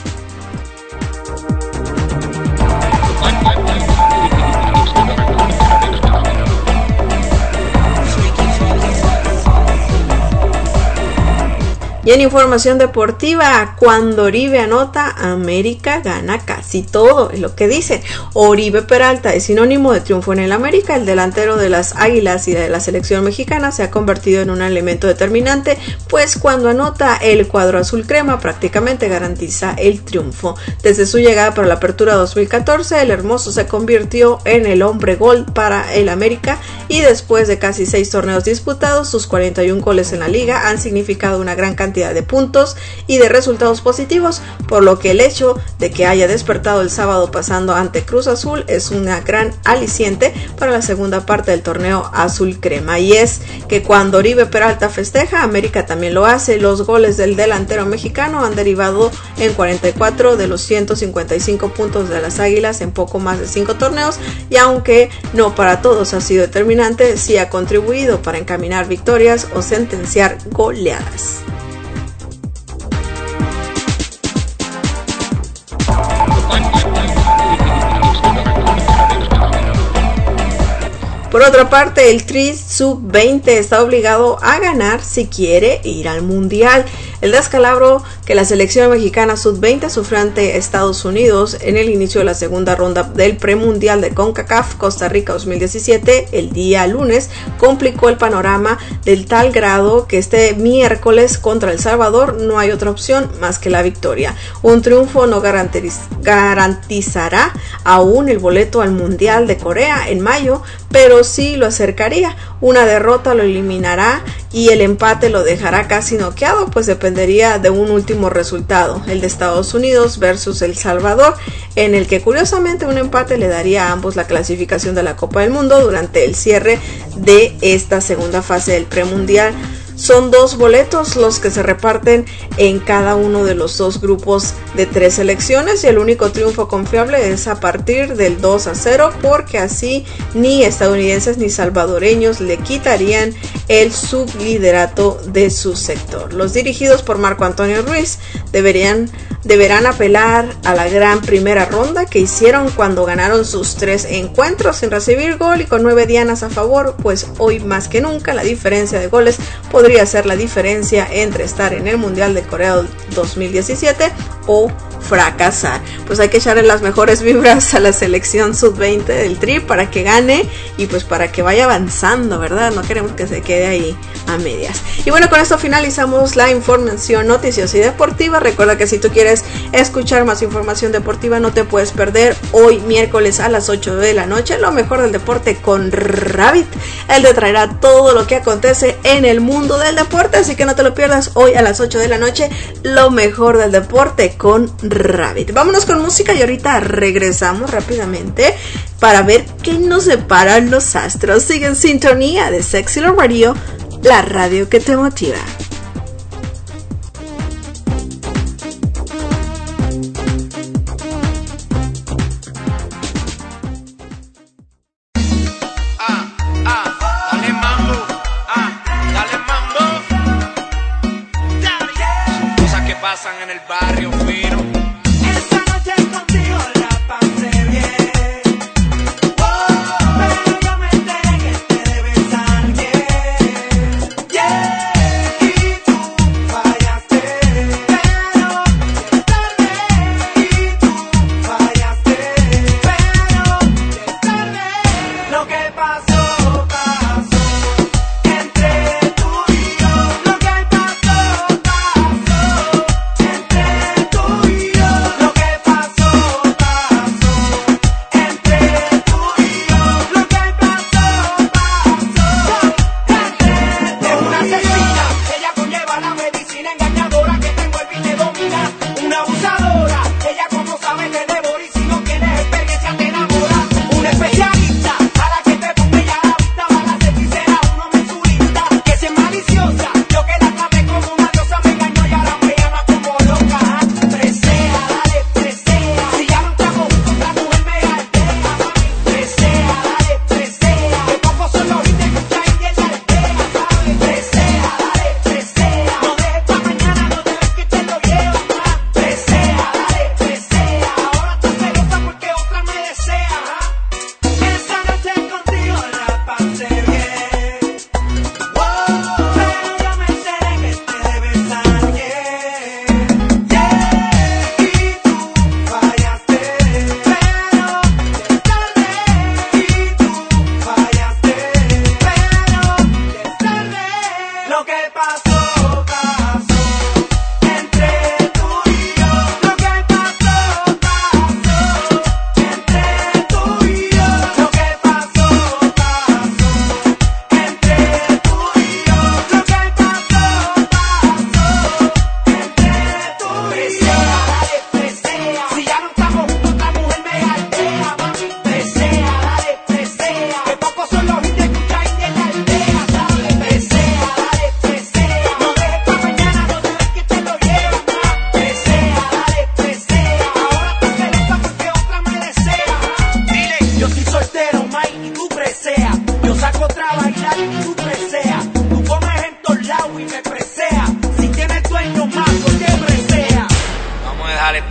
Y en información deportiva, cuando Oribe anota, América gana casi todo, es lo que dice. Oribe Peralta es sinónimo de triunfo en el América. El delantero de las Águilas y de la selección mexicana se ha convertido en un elemento determinante, pues cuando anota, el cuadro azul crema prácticamente garantiza el triunfo. Desde su llegada para la Apertura dos mil catorce, el hermoso se convirtió en el hombre gol para el América, y después de casi seis torneos disputados, sus cuarenta y un goles en la liga han significado una gran cantidad de puntos y de resultados positivos, por lo que el hecho de que haya despertado el sábado pasando ante Cruz Azul es una gran aliciente para la segunda parte del torneo azul crema. Y es que cuando Oribe Peralta festeja, América también lo hace. Los goles del delantero mexicano han derivado en cuarenta y cuatro de los ciento cincuenta y cinco puntos de las Águilas en poco más de cinco torneos, y aunque no para todos ha sido determinante, sí ha contribuido para encaminar victorias o sentenciar goleadas. Por otra parte, el Tri sub veinte está obligado a ganar si quiere ir al Mundial. El descalabro que la selección mexicana sub veinte sufrió ante Estados Unidos en el inicio de la segunda ronda del premundial de CONCACAF Costa Rica dos mil diecisiete, el día lunes, complicó el panorama del tal grado que este miércoles contra El Salvador no hay otra opción más que la victoria. Un triunfo no garantiz- garantizará aún el boleto al Mundial de Corea en mayo, pero sí lo acercaría. Una derrota lo eliminará y el empate lo dejará casi noqueado, pues dependería de un último resultado, el de Estados Unidos versus El Salvador, en el que curiosamente un empate le daría a ambos la clasificación de la Copa del Mundo durante el cierre de esta segunda fase del premundial. Son dos boletos los que se reparten en cada uno de los dos grupos de tres selecciones, y el único triunfo confiable es a partir del dos a cero, porque así ni estadounidenses ni salvadoreños le quitarían el subliderato de su sector. Los dirigidos por Marco Antonio Ruiz deberían deberán apelar a la gran primera ronda que hicieron cuando ganaron sus tres encuentros sin recibir gol y con nueve dianas a favor, pues hoy más que nunca la diferencia de goles podría ser la diferencia entre estar en el Mundial de Corea dos mil diecisiete o fracasar. Pues hay que echarle las mejores vibras a la selección sub veinte del Tri para que gane y pues para que vaya avanzando, ¿verdad? No queremos que se quede ahí a medias. Y bueno, con esto finalizamos la información noticiosa y deportiva. Recuerda que si tú quieres escuchar más información deportiva, no te puedes perder hoy miércoles a las ocho de la noche lo mejor del deporte con Rabbit. Él te traerá todo lo que acontece en el mundo del deporte, así que no te lo pierdas hoy a las ocho de la noche, lo mejor del deporte con Rabbit. Vámonos con música y ahorita regresamos rápidamente para ver qué nos separan los astros. Sigue en sintonía de Sexy Love Radio, la radio que te motiva. En el barrio fino. Esta noche contigo la pasé bien. Oh, pero yo me enteré que te debes a alguien. Yeah. Y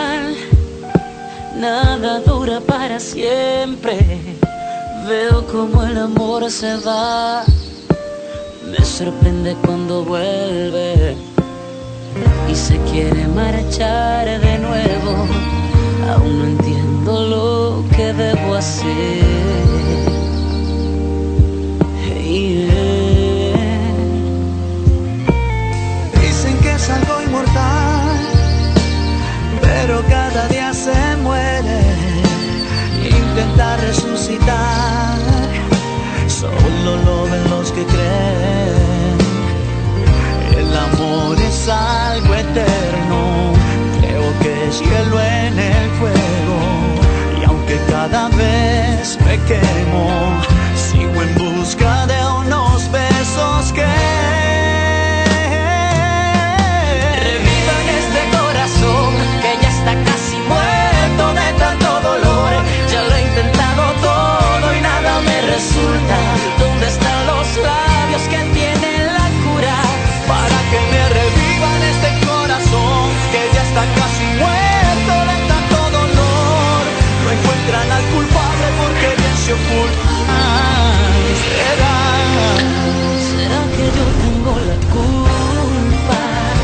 igual, nada dura para siempre. Veo como el amor se va, me sorprende cuando vuelve y se quiere marchar de nuevo. Aún no entiendo lo que debo hacer. Yeah. Dicen que es algo inmortal, pero cada día se muere. Intenta resucitar, solo lo ven los que creen. El amor es algo eterno, creo que es hielo en el fuego. Y aunque cada vez me quemo, sigo en busca de unos besos que revivan este corazón que ya está casi muerto de tanto dolor. Ya lo he intentado todo y nada me resulta. ¿Dónde están los labios que tienen la cura para que me revivan este corazón que ya está casi muerto de tanto dolor? No encuentran al culpable porque bien se oculta. ¿Será? ¿Será que yo tengo la culpa?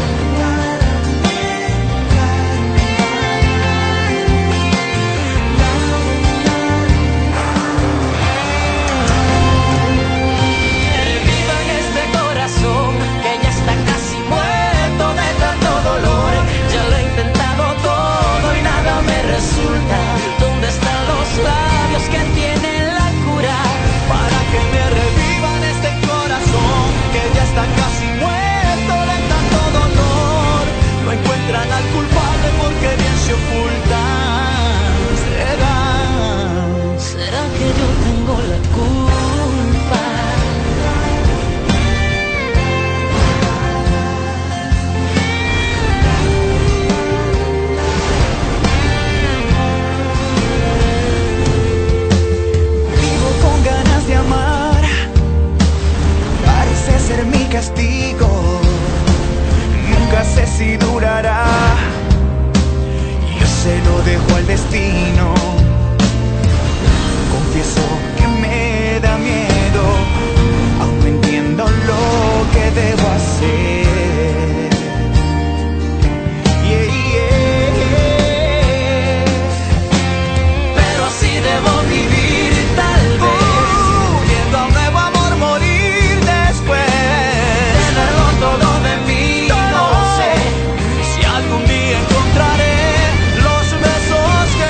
Revivan este corazón que ya está casi muerto de tanto dolor. Ya lo he intentado todo y nada me resulta. ¿Dónde están los labios que tienen la cura para que me revivan este corazón que ya está casi muerto de tanto dolor? No encuentran al culpable porque bien se oculta. ¿Será? ¿Será que yo tengo la culpa? Vivo con ganas de amar, parece ser mi castigo. Nunca sé si durará, yo se lo dejo al destino. Confieso que me da miedo, aún no entiendo lo que debo hacer. Yeah, yeah. Pero así debo vivir tal vez, viendo a un nuevo amor morir después. tenerlo todo de mí, no sé si algún día encontraré los besos que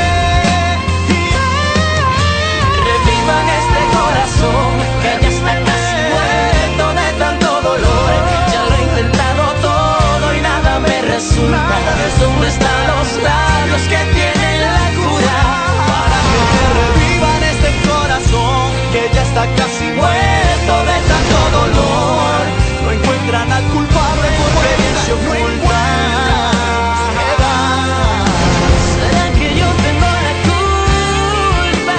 revivan este corazón que ya está casi muerto de tanto dolor. Ya lo he intentado todo y nada me resulta. ¿Dónde están los labios que tienen la cura para que me revivan este corazón que ya está casi muerto de tanto dolor? No encuentran al culpable porque bien se oculta. ¿Será que yo tengo la culpa?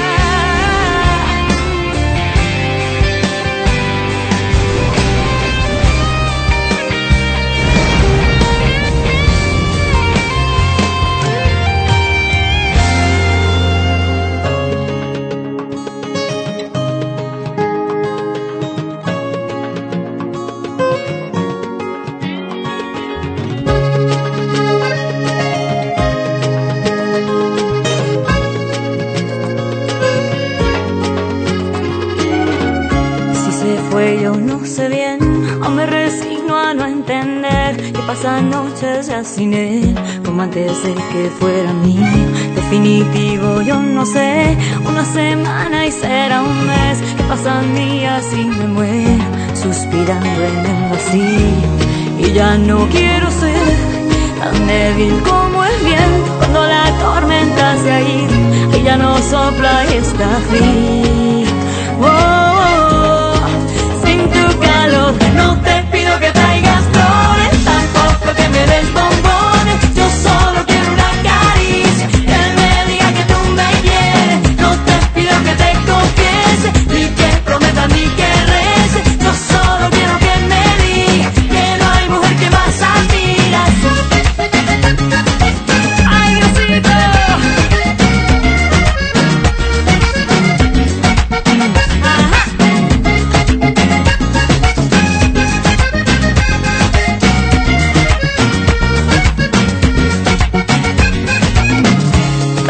Si se fue yo no sé bien, o me resigno a no entender que pasan noches ya sin él, como antes de que fuera mío. Definitivo yo no sé, una semana y será un mes, que pasan días y me muero suspirando en el vacío. Y ya no quiero ser tan débil como el viento cuando la tormenta se ha ido y ya no sopla y está frío. Oh, oh, oh. Sin tu calor no te pido que traigas flores, tampoco que me des bombones. Yo solo quiero una caricia, que me diga que tú me quieres. No te pido que te confiese, ni que prometas ni que reces. Yo solo quiero que me digas que no hay mujer que más admiras. Ay,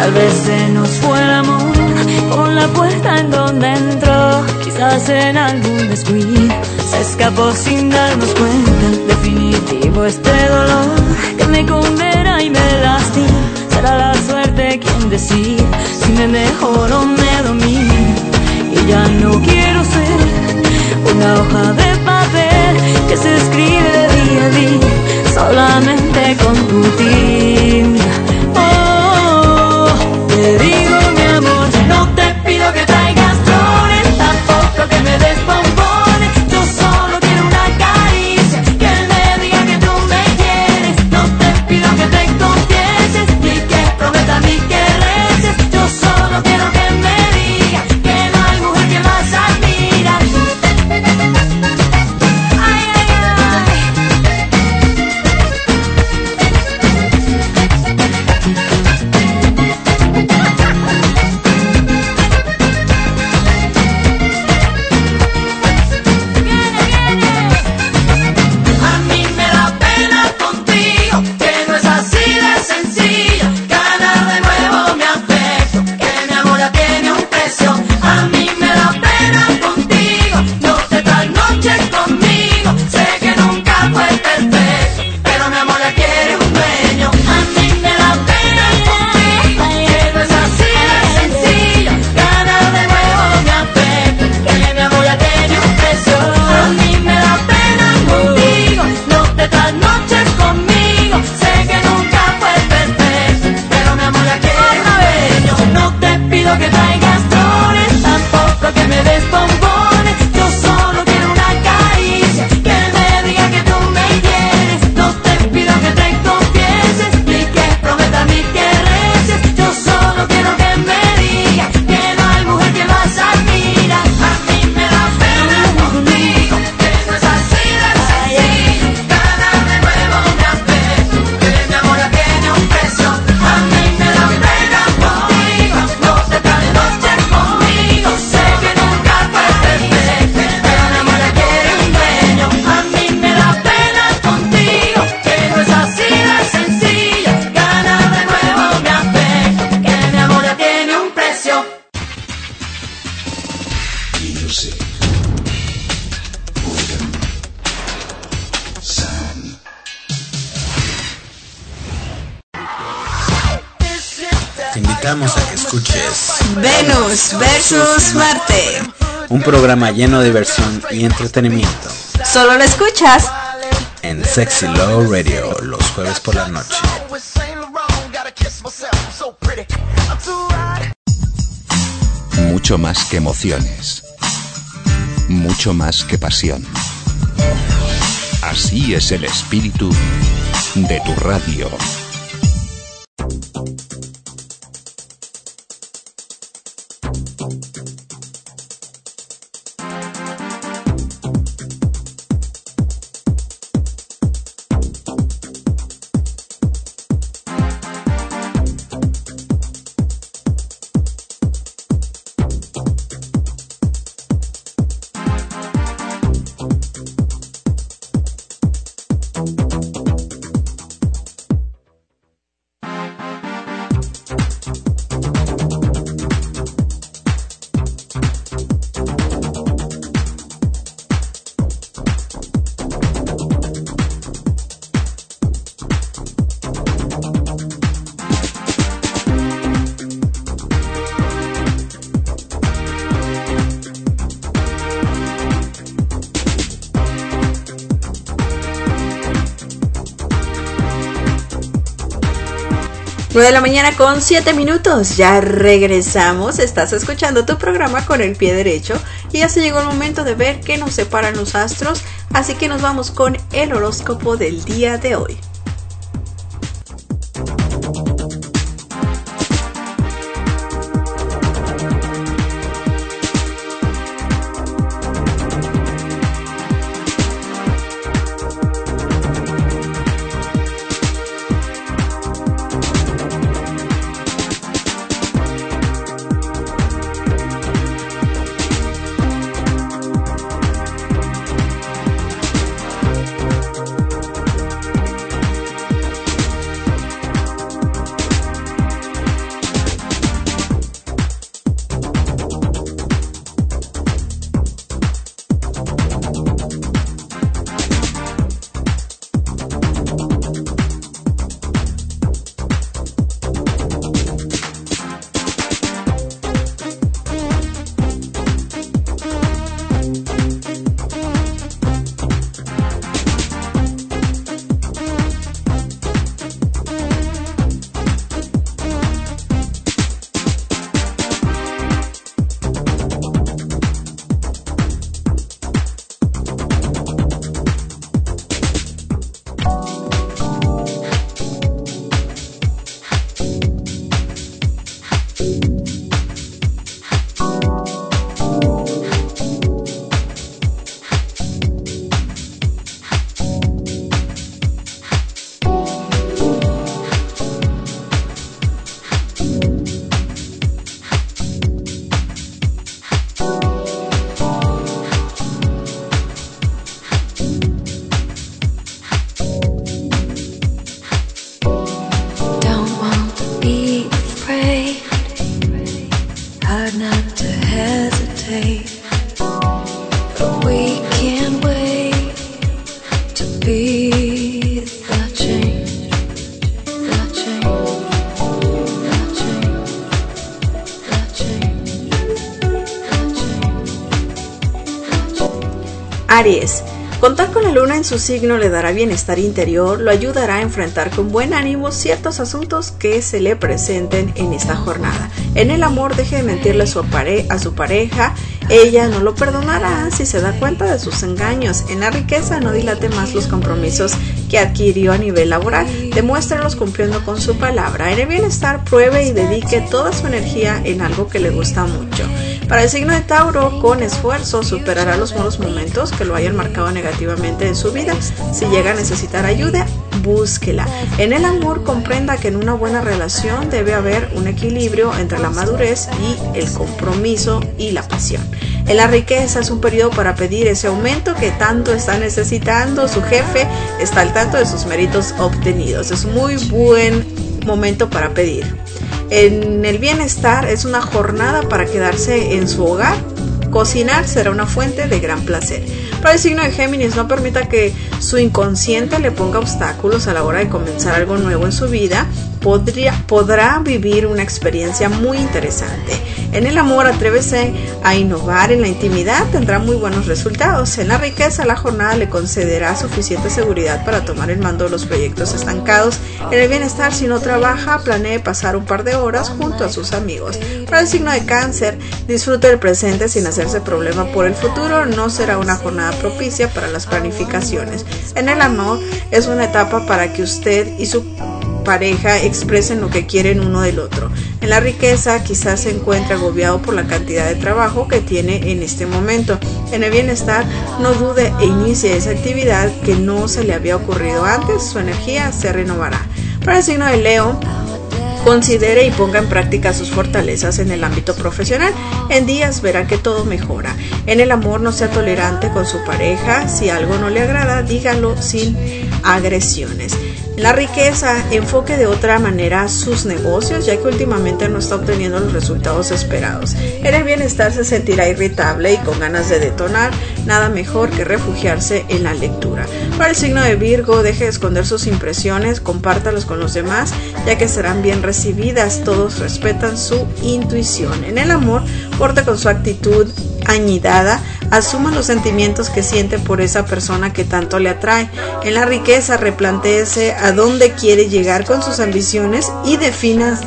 Tal vez se nos fue el amor con la puerta en donde entró. Quizás en algún descuido se escapó sin darnos cuenta. Definitivo este dolor que me condena y me lastima. Será la suerte quien decide si me mejor o me domina. Y ya no quiero ser una hoja de papel que se escribe de día a día solamente con tu tinta. Oh, te digo mi amor, no te pido que traigas flores, tampoco que me des bombones. Yo solo quiero una caricia, que él me diga que tú me quieres. No te pido que te confieses, ni que prometas ni que reces. Yo solo quiero que me digas que no hay mujer que más admira. Ay, ay, ay. A mí me da pena contigo, que no es así de sencillo. Ganar de nuevo mi afecto, que mi amor ya tiene un precio. A mí me da pena contigo, no te trasnoches conmigo. Sé que nunca fue perfecto, pero mi amor ya quiere un dueño. A mí me da pena contigo, que no es así de sencillo. Ganar de nuevo mi afecto, que mi amor ya tiene un precio. A mí me da pena contigo, no te trasnoches conmigo. Sé que nunca fue perfecto, pero mi amor ya quiere un dueño. No te pido que traigas flores, tampoco que me des bombones. Yo solo quiero una caricia, que él me diga que tú me quieres. No te pido que te confieses, ni que prometas ni que reces. Yo solo quiero que me digas que no hay mujer que más admira. A mí me da pena contigo, que no es así de sencillo. Ganar de nuevo mi afecto, que mi amor ya tiene un precio. A mí me da pena contigo, no te trasnoches conmigo. Sé que nunca fue perfecto, pero mi amor ya quiere un dueño. A mí me da pena contigo, que no es así de sencillo. Ganar de nuevo mi afecto, que mi amor ya tiene un precio. Music. Rhythm. Sound. Te invitamos a que escuches Venus versus Marte. un programa lleno de diversión y entretenimiento Solo lo escuchas en Sexy Love Radio los jueves por la noche. Mucho más que emociones. Mucho más que pasión. Así es el espíritu de tu radio. nueve de la mañana con siete minutos, ya regresamos, estás escuchando tu programa con el pie derecho y ya se llegó el momento de ver qué nos separan los astros, así que nos vamos con el horóscopo del día de hoy. hesitate, but we can't wait to be the change, the change, the change, the change, the change. Aries. Contar con la luna en su signo le dará bienestar interior, lo ayudará a enfrentar con buen ánimo ciertos asuntos que se le presenten en esta jornada. En el amor, deje de mentirle a su, pare- a su pareja, ella no lo perdonará si se da cuenta de sus engaños. En la riqueza, no dilate más los compromisos que adquirió a nivel laboral, demuéstrelos cumpliendo con su palabra. En el bienestar, pruebe y dedique toda su energía en algo que le gusta mucho. Para el signo de Tauro, con esfuerzo superará los malos momentos que lo hayan marcado negativamente en su vida. Si llega a necesitar ayuda, búsquela. En el amor, comprenda que en una buena relación debe haber un equilibrio entre la madurez y el compromiso y la pasión. En la riqueza, es un periodo para pedir ese aumento que tanto está necesitando. Su jefe está al tanto de sus méritos obtenidos. Es muy buen momento para pedir. En el bienestar, es una jornada para quedarse en su hogar. Cocinar será una fuente de gran placer. Para el signo de Géminis, no permita que su inconsciente le ponga obstáculos a la hora de comenzar algo nuevo en su vida. Podría, podrá vivir una experiencia muy interesante. En el amor, atrévese a innovar. En la intimidad, tendrá muy buenos resultados. En la riqueza, la jornada le concederá suficiente seguridad para tomar el mando de los proyectos estancados. En el bienestar, si no trabaja, planee pasar un par de horas junto a sus amigos. Para el signo de Cáncer, disfrute del presente sin hacerse problema por el futuro. No será una jornada propicia para las planificaciones. En el amor, es una etapa para que usted y su pareja expresen lo que quieren uno del otro. En la riqueza, quizás se encuentre agobiado por la cantidad de trabajo que tiene en este momento. En el bienestar, no dude e inicie esa actividad que no se le había ocurrido antes. Su energía se renovará. Para el signo de Leo, considere y ponga en práctica sus fortalezas en el ámbito profesional. En días verá que todo mejora. En el amor, no sea tolerante con su pareja. Si algo no le agrada, dígalo sin agresiones. En la riqueza, enfoque de otra manera sus negocios, ya que últimamente no está obteniendo los resultados esperados. En el bienestar, se sentirá irritable y con ganas de detonar. Nada mejor que refugiarse en la lectura. Para el signo de Virgo, deje de esconder sus impresiones, compártalas con los demás, ya que serán bien recibidas. Todos respetan su intuición. En el amor, porte con su actitud añidada, asuma los sentimientos que siente por esa persona que tanto le atrae. En la riqueza, replantéese a dónde quiere llegar con sus ambiciones y defina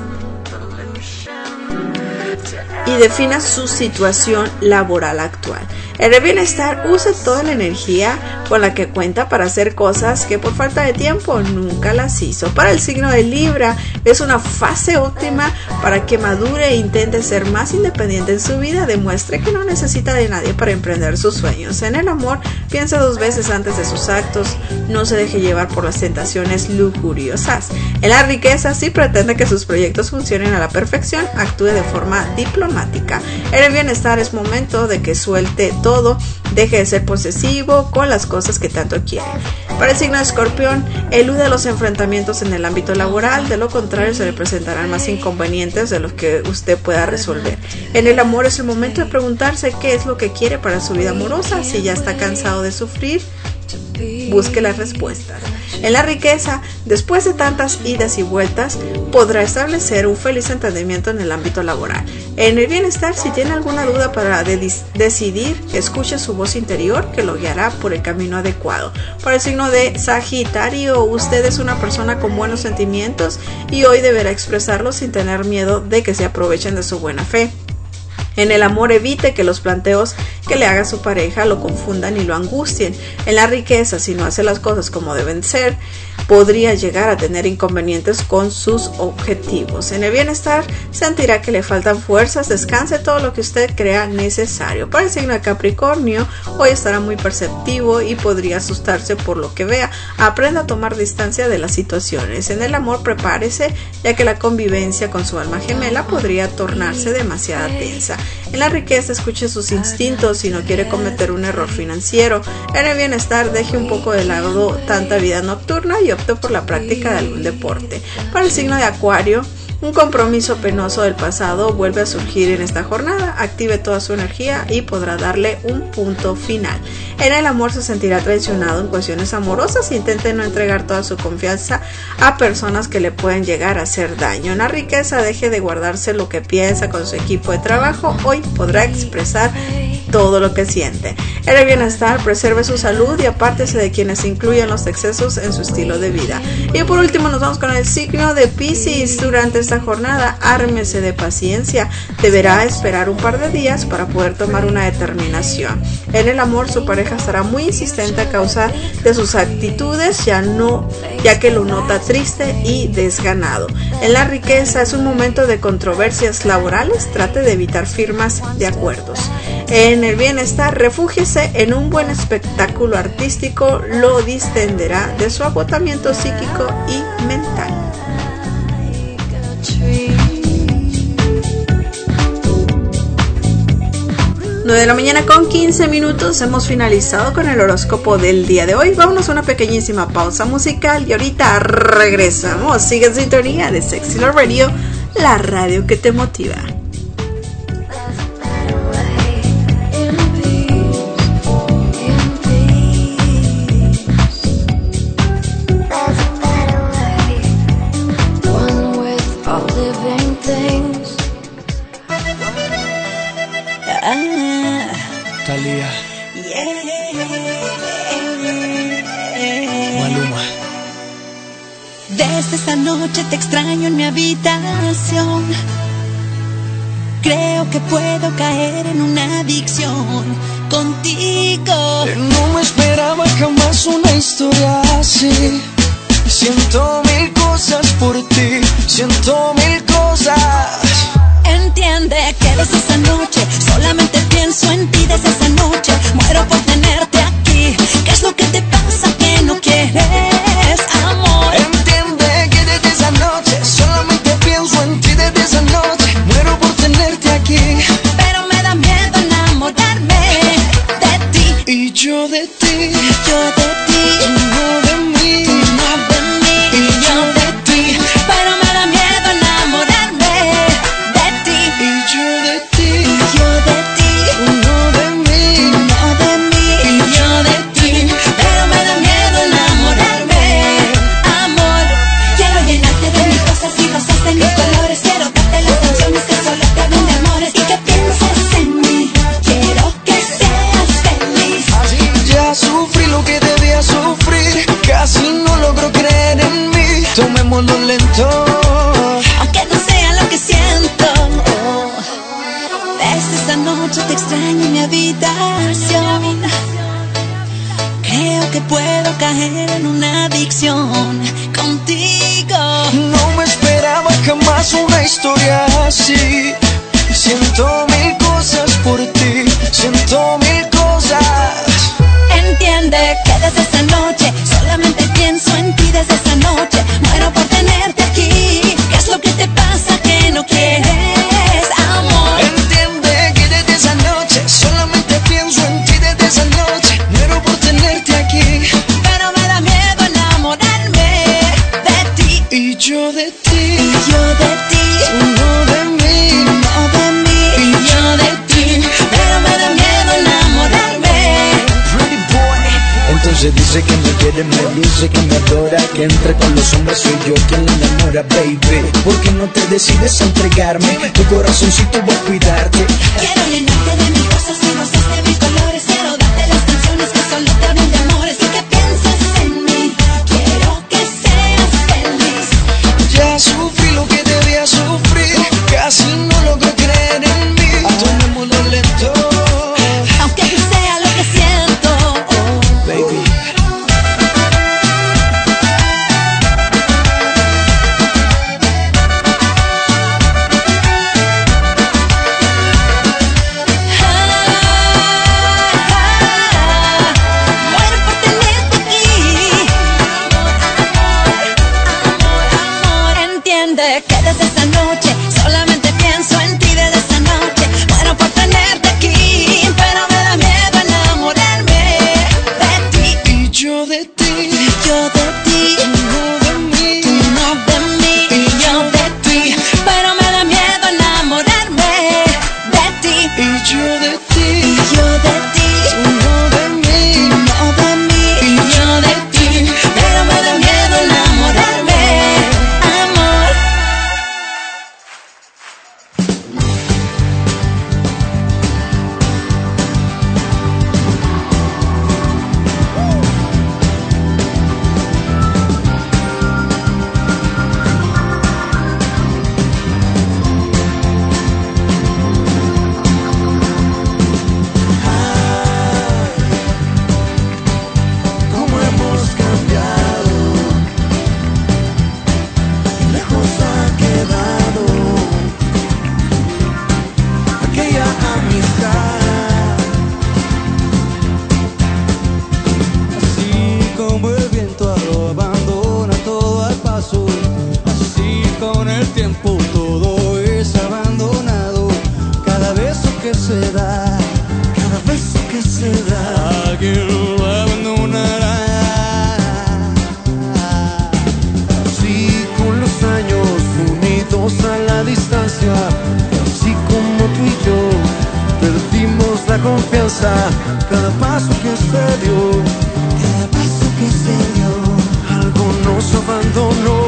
y defina su situación laboral actual. En el bienestar, use toda la energía con la que cuenta para hacer cosas que por falta de tiempo nunca las hizo. Para el signo de Libra, es una fase óptima para que madure e intente ser más independiente en su vida. Demuestre que no necesita de nadie para emprender sus sueños. En el amor, piense dos veces antes de sus actos. No se deje llevar por las tentaciones lujuriosas. En la riqueza, si pretende que sus proyectos funcionen a la perfección, actúe de forma diplomática. En el bienestar, es momento de que suelte todo todo, deje de ser posesivo con las cosas que tanto quiere. Para el signo de Escorpión, elude los enfrentamientos en el ámbito laboral, de lo contrario se le presentarán más inconvenientes de los que usted pueda resolver. En el amor, es el momento de preguntarse qué es lo que quiere para su vida amorosa. Si ya está cansado de sufrir, busque las respuestas. En la riqueza, después de tantas idas y vueltas, podrá establecer un feliz entendimiento en el ámbito laboral. En el bienestar, si tiene alguna duda para de- decidir, escuche su voz interior que lo guiará por el camino adecuado. Para el signo de Sagitario, usted es una persona con buenos sentimientos y hoy deberá expresarlos sin tener miedo de que se aprovechen de su buena fe. En el amor, evite que los planteos que le haga su pareja lo confundan y lo angustien. En la riqueza, si no hace las cosas como deben ser, podría llegar a tener inconvenientes con sus objetivos. En el bienestar, sentirá que le faltan fuerzas. Descanse todo lo que usted crea necesario. Para el signo de Capricornio, hoy estará muy perceptivo y podría asustarse por lo que vea. Aprenda a tomar distancia de las situaciones. En el amor, prepárese, ya que la convivencia con su alma gemela podría tornarse demasiado tensa. En la riqueza, escuche sus instintos si no quiere cometer un error financiero. En el bienestar, deje un poco de lado tanta vida nocturna y opte por la práctica de algún deporte. Para el signo de Acuario, Un compromiso penoso del pasado vuelve a surgir en esta jornada. Active toda su energía y podrá darle un punto final. En el amor se sentirá traicionado en cuestiones amorosas. Intente no entregar toda su confianza a personas que le pueden llegar a hacer daño. En la riqueza, deje de guardarse lo que piensa con su equipo de trabajo. Hoy podrá expresar todo lo que siente. En el bienestar, preserve su salud y apártese de quienes incluyen los excesos en su estilo de vida. Y por último nos vamos con el signo de Piscis. Durante esta jornada, ármese de paciencia. Deberá esperar un par de días para poder tomar una determinación. En el amor, su pareja estará muy insistente a causa de sus actitudes, ya no, ya que lo nota triste y desganado. En la riqueza, es un momento de controversias laborales. Trate de evitar firmas de acuerdos. En el bienestar, refúgiese en un buen espectáculo artístico, lo distenderá de su agotamiento psíquico y mental. nueve de la mañana con quince minutos, hemos finalizado con el horóscopo del día de hoy. Vámonos a una pequeñísima pausa musical y ahorita regresamos. Sigue en sintonía de Sexy Love Radio, la radio que te motiva. Talía. Maluma. Desde esta noche te extraño en mi habitación. Creo que puedo caer en una adicción contigo. No me esperaba jamás una historia así. Siento mil cosas por ti, siento mil cosas. Entiende que desde esa noche solamente pienso en ti. Desde esa noche muero por tenerte aquí. ¿Qué es lo que te pasa que no quieres, amor? Entiende que desde esa noche solamente pienso en ti. Desde esa noche muero por tenerte aquí. Pero me da miedo enamorarme de ti. Y yo de ti, yo de ti, tú no de mí, tú no de mí, y yo de ti. Pero me da miedo enamorarme de ti. Y yo de ti, yo de ti, tú no de mí, tú no de mí, y yo de ti. pero me da miedo enamorarme, amor. Quiero llenarte de mis cosas y rosas de mis colores. Quiero darte las canciones que solo te hablan de amores y que pienses en mí. Quiero que seas feliz. Ya sufrí lo que debía sufrir, casi no logro creer en mí. Tomémoslo lento, Aunque no sea lo que siento. Desde esta noche te extraño en mi habitación. Creo que puedo caer en una adicción contigo. no me esperaba jamás una historia así. Siento mil cosas por ti, siento mil cosas. Entiende que desde esa noche solamente pienso en ti. Desde esa noche muero por tenerte aquí. ¿Qué es lo que te pasa que no quieres, amor? Entiende que desde esa noche solamente pienso en ti. Desde esa noche muero por tenerte aquí. Pero me da miedo enamorarme de ti. Y yo de ti, Y yo de ti, tú no de mí, no de mí, y yo de ti. pero me da miedo enamorarme. Pretty boy. Entonces dice que me quiere, me dice que me adora, que entre con los hombres soy yo quien la enamora, baby. ¿Por qué no te decides a entregarme? Tu corazoncito voy a cuidarte. Quiero llenarte de mis cosas y rosas de mis colores. Quiero darte las canciones que solo te hablan de amores y que pienses en mí. Quiero que seas feliz. Ya sufrí lo que debía sufrir, casi no logro creer en mí. Tomémoslo lento, Aunque no sea lo que siento. Baby. cada paso que se dio, cada paso que se dio, algo nos abandonó.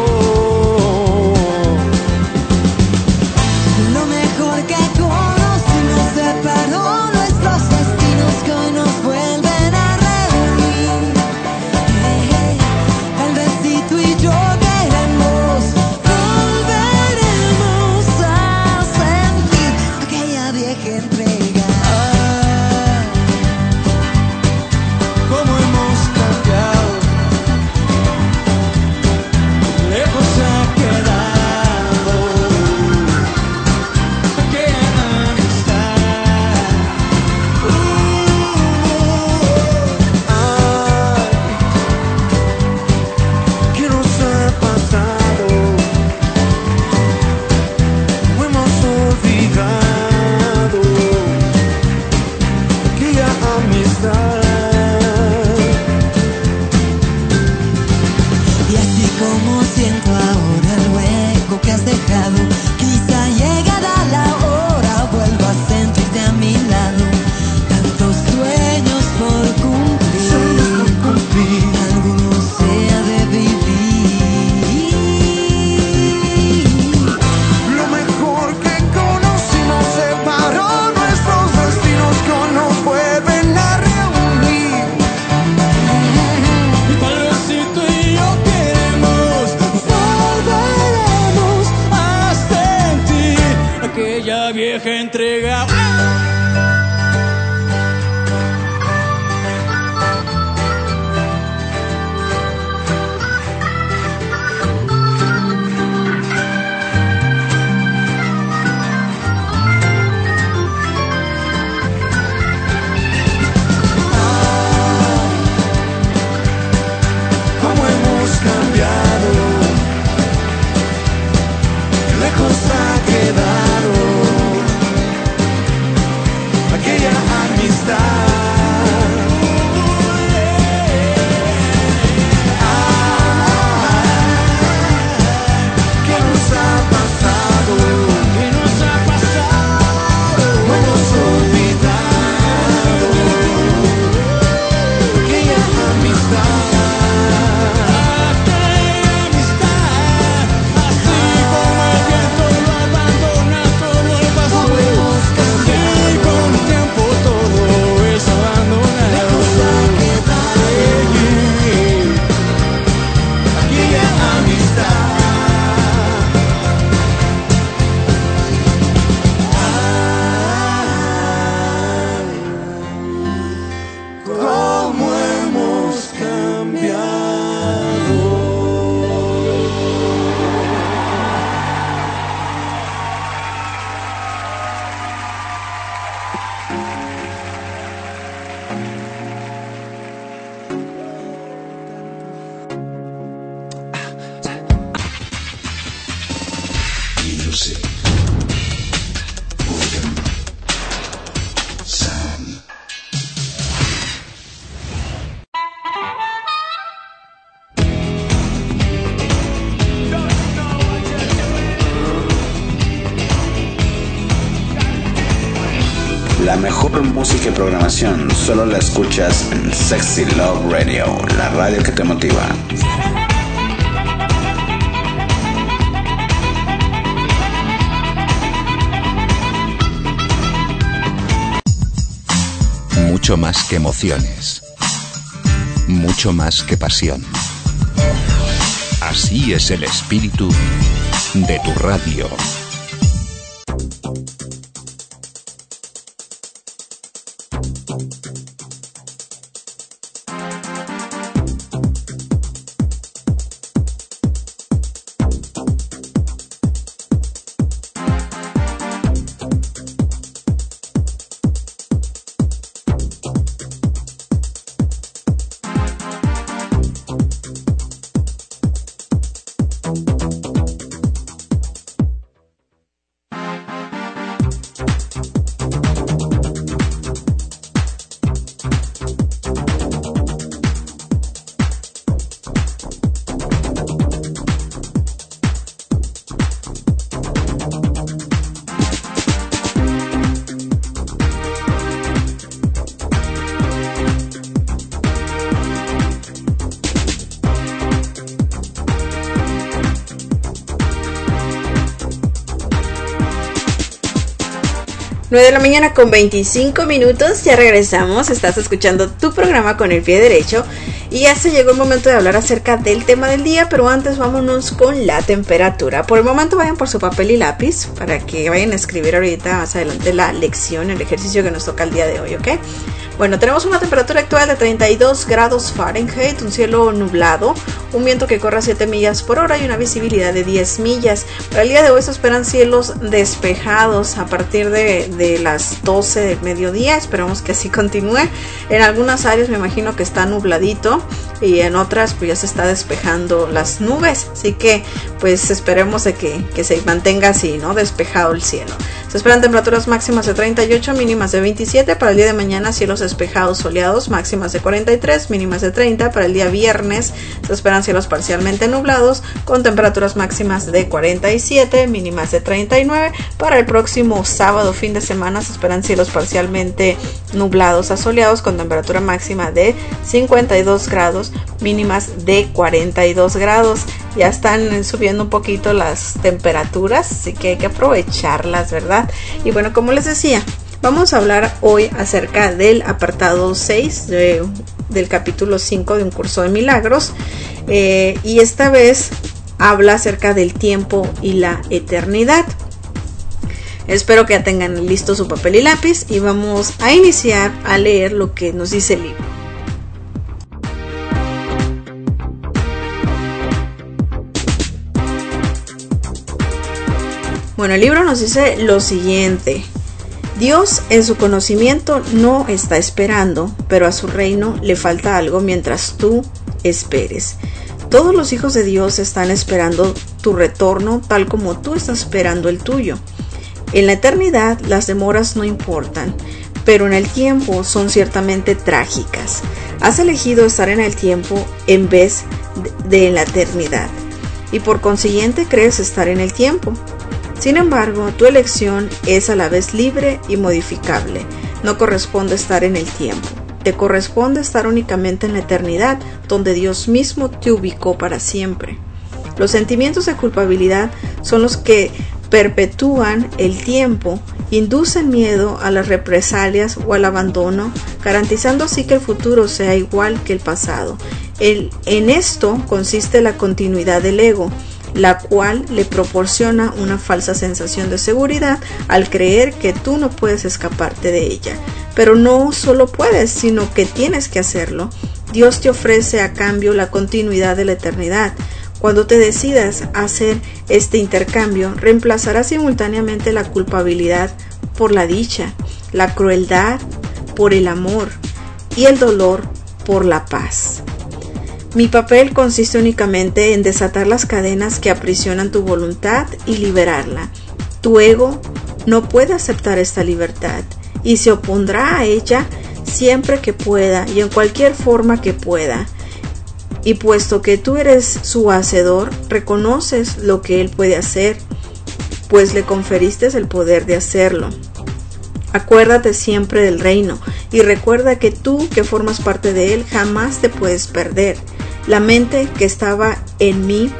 Lo mejor que conocimos separó nuestros destinos que hoy nos vuelven a reunir. Hey, hey, tal vez si tú y yo queremos, volveremos a sentir aquella vieja entrega. Ah, cómo hemos cambiado, lejos ha quedado aquella amistad. Uh, ay, ¿qué nos ha pasado? ¿O hemos olvidado aquella amistad? Y así como siento ahora el hueco que has dejado, quizá llegada la hora vuelva a sentirte a mi lado. Tantos sueños por cumplir, Sueños por cumplir. algunos se ha de vivir. Lo mejor que conocimos separó nuestros destinos que hoy nos vuelven a reunir. Y tal vez si tú y yo queremos, volveremos a sentir aquella vieja entrega. Cómo hemos cambiado, lejos ha quedado aquella amistad. ¿Qué nos ha pasado? ¿Qué nos ha pasado? No hemos olvidado aquella amistad. Aquella amistad, así como el viento lo abandona todo el pasado. Y con el tiempo todo es abandonado. Aquella amistad. Cómo hemos cambiado. Music. Organ. Sound. La mejor música y programación solo la escuchas en Sexy Love Radio, la radio que te motiva. Mucho más que emociones. Mucho más que pasión. Así es el espíritu de tu radio. nueve de la mañana con veinticinco minutos, ya regresamos, estás escuchando tu programa Con el Pie Derecho y ya se llegó el momento de hablar acerca del tema del día, pero antes vámonos con la temperatura. Por el momento vayan por su papel y lápiz para que vayan a escribir ahorita más adelante la lección, el ejercicio que nos toca el día de hoy, ¿ok? Bueno, tenemos una temperatura actual de treinta y dos grados Fahrenheit, un cielo nublado, un viento que corre a siete millas por hora y una visibilidad de diez millas. Para el día de hoy se esperan cielos despejados a partir de, de las doce del mediodía. Esperamos que así continúe. En algunas áreas me imagino que está nubladito y en otras pues ya se está despejando las nubes. Así que pues esperemos de que, que se mantenga así, ¿no? Despejado el cielo. Se esperan temperaturas máximas de treinta y ocho, mínimas de veintisiete. Para el día de mañana cielos despejados soleados, máximas de cuarenta y tres, mínimas de treinta. Para el día viernes se esperan cielos parcialmente nublados con temperaturas máximas de cuarenta y siete, mínimas de treinta y nueve. Para el próximo sábado, fin de semana, se esperan cielos parcialmente nublados a soleados con temperatura máxima de cincuenta y dos grados, mínimas de cuarenta y dos grados. Ya están subiendo un poquito las temperaturas, así que hay que aprovecharlas, ¿verdad? Y bueno, como les decía, vamos a hablar hoy acerca del apartado seis de, del capítulo cinco de Un Curso de Milagros. Eh, y esta vez habla acerca del tiempo y la eternidad. Espero que ya tengan listo su papel y lápiz y vamos a iniciar a leer lo que nos dice el libro. Bueno, el libro nos dice lo siguiente: Dios en su conocimiento no está esperando, pero a su reino le falta algo mientras tú esperes. Todos los hijos de Dios están esperando tu retorno tal como tú estás esperando el tuyo. En la eternidad las demoras no importan, pero en el tiempo son ciertamente trágicas. Has elegido estar en el tiempo en vez de en la eternidad, y por consiguiente crees estar en el tiempo. Sin embargo, tu elección es a la vez libre y modificable. No corresponde estar en el tiempo. Te corresponde estar únicamente en la eternidad, donde Dios mismo te ubicó para siempre. Los sentimientos de culpabilidad son los que perpetúan el tiempo, inducen miedo a las represalias o al abandono, garantizando así que el futuro sea igual que el pasado. El, en esto consiste la continuidad del ego, la cual le proporciona una falsa sensación de seguridad al creer que tú no puedes escaparte de ella. Pero no solo puedes, sino que tienes que hacerlo. Dios te ofrece a cambio la continuidad de la eternidad. Cuando te decidas a hacer este intercambio, reemplazarás simultáneamente la culpabilidad por la dicha, la crueldad por el amor y el dolor por la paz. Mi papel consiste únicamente en desatar las cadenas que aprisionan tu voluntad y liberarla. Tu ego no puede aceptar esta libertad y se opondrá a ella siempre que pueda y en cualquier forma que pueda. Y puesto que tú eres su hacedor, reconoces lo que él puede hacer, pues le conferiste el poder de hacerlo. Acuérdate siempre del reino y recuerda que tú, que formas parte de él, jamás te puedes perder. La mente que estaba en mí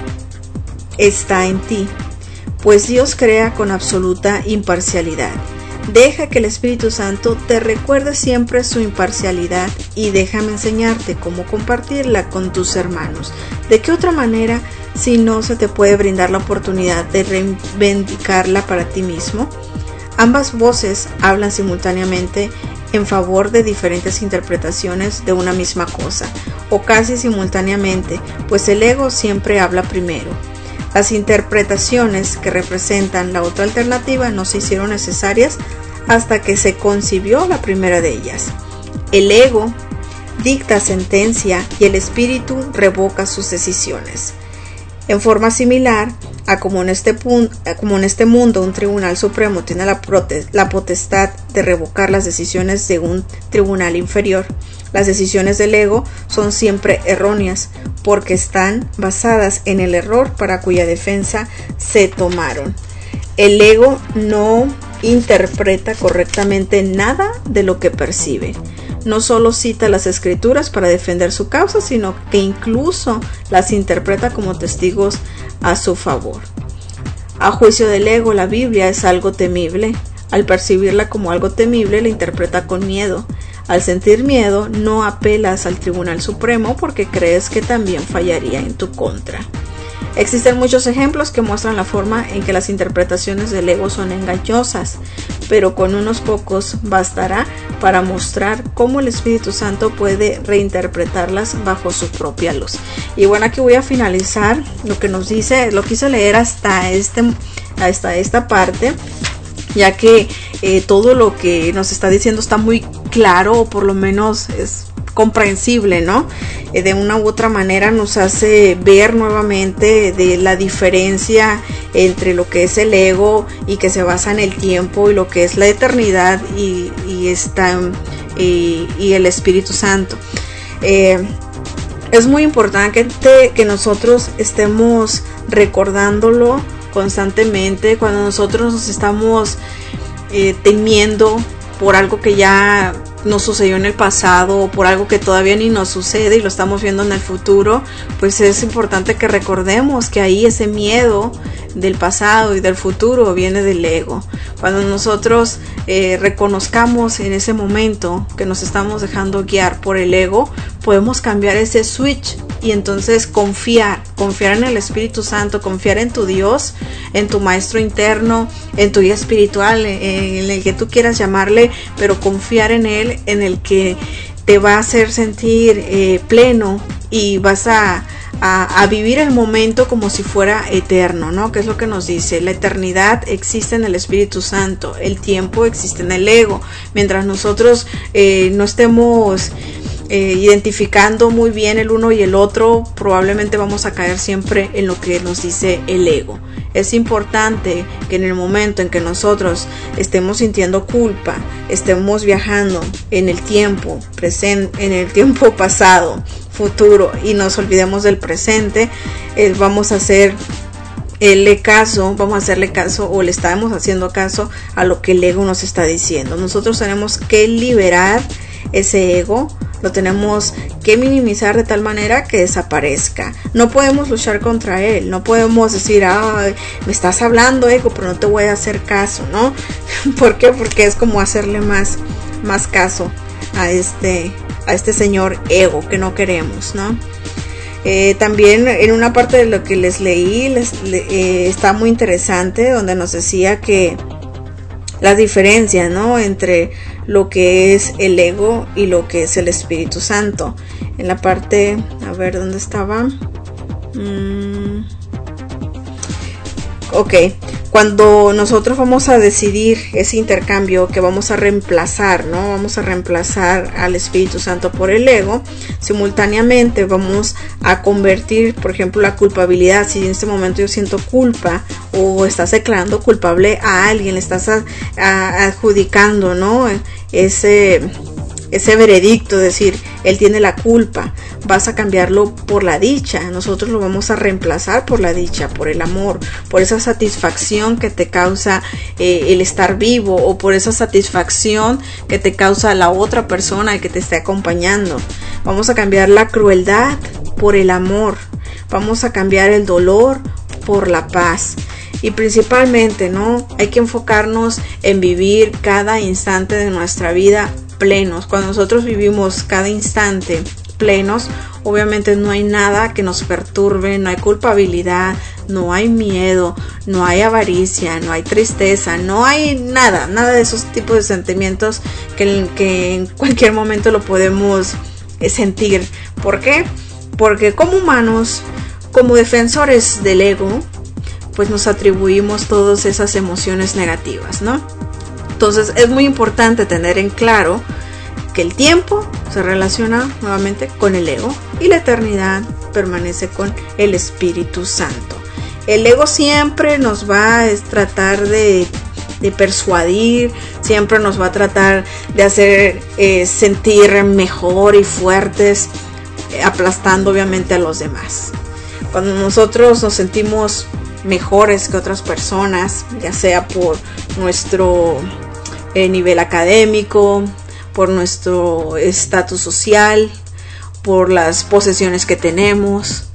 está en ti, pues Dios crea con absoluta imparcialidad. Deja que el Espíritu Santo te recuerde siempre su imparcialidad y déjame enseñarte cómo compartirla con tus hermanos. ¿De qué otra manera si no se te puede brindar la oportunidad de reivindicarla para ti mismo? Ambas voces hablan simultáneamente en favor de diferentes interpretaciones de una misma cosa, o casi simultáneamente, pues el ego siempre habla primero. Las interpretaciones que representan la otra alternativa no se hicieron necesarias hasta que se concibió la primera de ellas. El ego dicta sentencia y el espíritu revoca sus decisiones. En forma similar a como en este, punto, como en este mundo un tribunal supremo tiene la, prote- la potestad de revocar las decisiones de un tribunal inferior, las decisiones del ego son siempre erróneas porque están basadas en el error para cuya defensa se tomaron. El ego no interpreta correctamente nada de lo que percibe. No solo cita las escrituras para defender su causa, sino que incluso las interpreta como testigos a su favor. A juicio del ego, la Biblia es algo temible, Al percibirla como algo temible, la interpreta con miedo. Al sentir miedo, no apelas al Tribunal Supremo porque crees que también fallaría en tu contra. Existen muchos ejemplos que muestran la forma en que las interpretaciones del ego son engañosas, pero con unos pocos bastará para mostrar cómo el Espíritu Santo puede reinterpretarlas bajo su propia luz. Y bueno, aquí voy a finalizar lo que nos dice, lo quise leer hasta, este, hasta esta parte, ya que eh, todo lo que nos está diciendo está muy claro, o por lo menos es comprensible, ¿no? Eh, de una u otra manera nos hace ver nuevamente de la diferencia entre lo que es el ego y que se basa en el tiempo, y lo que es la eternidad y, y, esta, y, y el Espíritu Santo. Eh, es muy importante que, que nosotros estemos recordándolo constantemente cuando nosotros nos estamos eh, temiendo por algo que ya nos sucedió en el pasado, o por algo que todavía ni nos sucede y lo estamos viendo en el futuro. Pues es importante que recordemos que ahí ese miedo del pasado y del futuro viene del ego. Cuando nosotros eh, reconozcamos en ese momento que nos estamos dejando guiar por el ego, podemos cambiar ese switch y entonces confiar, confiar en el Espíritu Santo, confiar en tu Dios, en tu maestro interno, en tu guía espiritual, en el que tú quieras llamarle, pero confiar en él, en el que te va a hacer sentir eh, pleno, y vas a, a, a vivir el momento como si fuera eterno, ¿no? Que es lo que nos dice: la eternidad existe en el Espíritu Santo, el tiempo existe en el ego. Mientras nosotros eh, no estemos Eh, identificando muy bien el uno y el otro, probablemente vamos a caer siempre en lo que nos dice el ego. Es importante que en el momento en que nosotros estemos sintiendo culpa, estemos viajando en el tiempo presente, en el tiempo pasado, futuro, y nos olvidemos del presente, eh, vamos a hacer el caso, vamos a hacerle caso, o le estamos haciendo caso a lo que el ego nos está diciendo. Nosotros tenemos que liberar ese ego, lo tenemos que minimizar de tal manera que desaparezca. No podemos luchar contra él, no podemos decir: ay, me estás hablando, ego, pero no te voy a hacer caso, ¿no? ¿Por qué? Porque es como hacerle más, más caso a este, a este señor ego que no queremos, ¿no? Eh, también en una parte de lo que les leí les, le, eh, está muy interesante, donde nos decía que la diferencia, ¿no?, entre lo que es el ego y lo que es el Espíritu Santo. En la parte, a ver, ¿dónde estaba? Mm, ok, cuando nosotros vamos a decidir ese intercambio que vamos a reemplazar, ¿no? Vamos a reemplazar al Espíritu Santo por el ego, simultáneamente vamos a convertir, por ejemplo, la culpabilidad. Si en este momento yo siento culpa, o estás declarando culpable a alguien, le estás a, a, adjudicando, ¿no?, ese, ese veredicto, decir, él tiene la culpa, vas a cambiarlo por la dicha. Nosotros lo vamos a reemplazar por la dicha, por el amor, por esa satisfacción que te causa eh, el estar vivo, o por esa satisfacción que te causa la otra persona que te esté acompañando. Vamos a cambiar la crueldad por el amor, vamos a cambiar el dolor por la paz. Y principalmente, ¿no?, hay que enfocarnos en vivir cada instante de nuestra vida plenos. Cuando nosotros vivimos cada instante plenos, obviamente no hay nada que nos perturbe, no hay culpabilidad, no hay miedo, no hay avaricia, no hay tristeza, no hay nada, nada de esos tipos de sentimientos que, que en cualquier momento lo podemos sentir. ¿Por qué? Porque como humanos, como defensores del ego, pues nos atribuimos todas esas emociones negativas, ¿no? Entonces es muy importante tener en claro que el tiempo se relaciona nuevamente con el ego y la eternidad permanece con el Espíritu Santo. El ego siempre nos va a tratar de, de persuadir, siempre nos va a tratar de hacer eh, sentir mejor y fuertes, eh, aplastando obviamente a los demás. Cuando nosotros nos sentimos mejores que otras personas, ya sea por nuestro eh, nivel académico, por nuestro estatus social, por las posesiones que tenemos,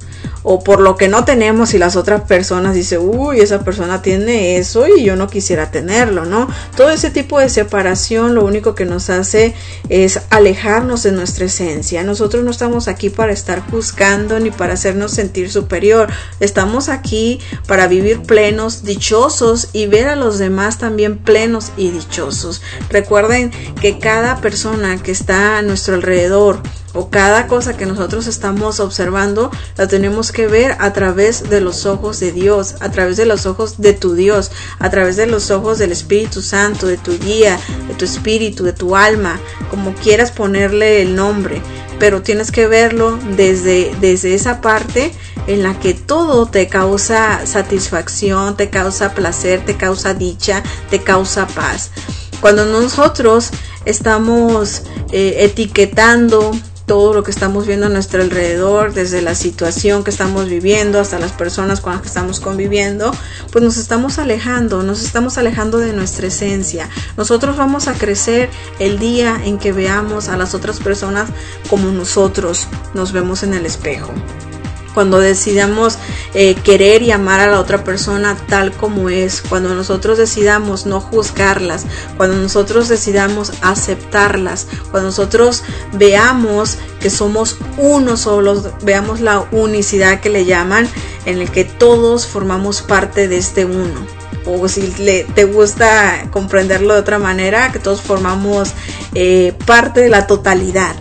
o por lo que no tenemos y las otras personas dicen, uy, esa persona tiene eso y yo no quisiera tenerlo, ¿no? Todo ese tipo de separación lo único que nos hace es alejarnos de nuestra esencia. Nosotros no estamos aquí para estar juzgando ni para hacernos sentir superior. Estamos aquí para vivir plenos, dichosos y ver a los demás también plenos y dichosos. Recuerden que cada persona que está a nuestro alrededor o cada cosa que nosotros estamos observando la tenemos que ver a través de los ojos de Dios, a través de los ojos de tu Dios, a través de los ojos del Espíritu Santo, de tu guía, de tu espíritu, de tu alma, como quieras ponerle el nombre, pero tienes que verlo desde, desde esa parte en la que todo te causa satisfacción, te causa placer, te causa dicha, te causa paz. Cuando nosotros estamos eh, etiquetando todo lo que estamos viendo a nuestro alrededor, desde la situación que estamos viviendo hasta las personas con las que estamos conviviendo, pues nos estamos alejando, nos estamos alejando de nuestra esencia. Nosotros vamos a crecer el día en que veamos a las otras personas como nosotros nos vemos en el espejo. Cuando decidamos eh, querer y amar a la otra persona tal como es, cuando nosotros decidamos no juzgarlas, cuando nosotros decidamos aceptarlas, cuando nosotros veamos que somos uno solos, veamos la unicidad que le llaman, en el que todos formamos parte de este uno. O si le, te gusta comprenderlo de otra manera, que todos formamos eh, parte de la totalidad.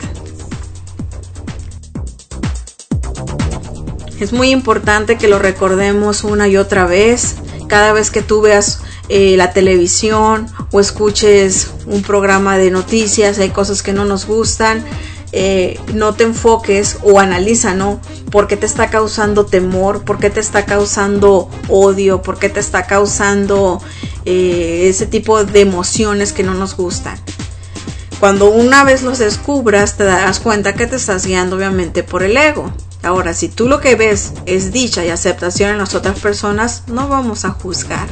Es muy importante que lo recordemos una y otra vez. Cada vez que tú veas eh, la televisión o escuches un programa de noticias, hay cosas que no nos gustan, eh, no te enfoques o analiza, ¿no? ¿Por qué te está causando temor? ¿Por qué te está causando odio? ¿Por qué te está causando eh, ese tipo de emociones que no nos gustan? Cuando una vez los descubras, te darás cuenta que te estás guiando obviamente por el ego. Ahora, si tú lo que ves es dicha y aceptación en las otras personas, no vamos a juzgar.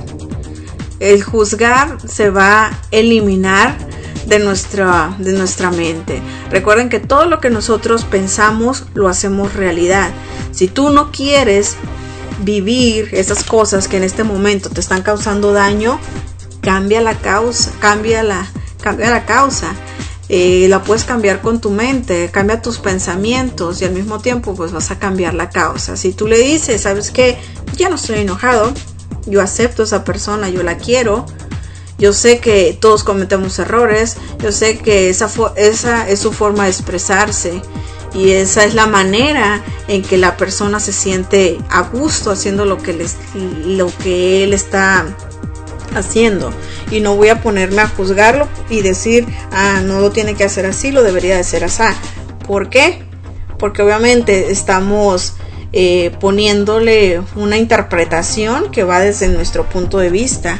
El juzgar se va a eliminar de nuestra, de nuestra mente. Recuerden que todo lo que nosotros pensamos lo hacemos realidad. Si tú no quieres vivir esas cosas que en este momento te están causando daño, cambia la causa, cambia la, cambia la causa. Eh, la puedes cambiar con tu mente, cambia tus pensamientos y al mismo tiempo pues vas a cambiar la causa. Si tú le dices, ¿sabes qué? Ya no estoy enojado, yo acepto a esa persona, yo la quiero, yo sé que todos cometemos errores, yo sé que esa, esa es su forma de expresarse y esa es la manera en que la persona se siente a gusto haciendo lo que, les, lo que él está haciendo, y no voy a ponerme a juzgarlo y decir, ah, no lo tiene que hacer así, lo debería de ser así. ¿Por qué? Porque obviamente estamos eh, poniéndole una interpretación que va desde nuestro punto de vista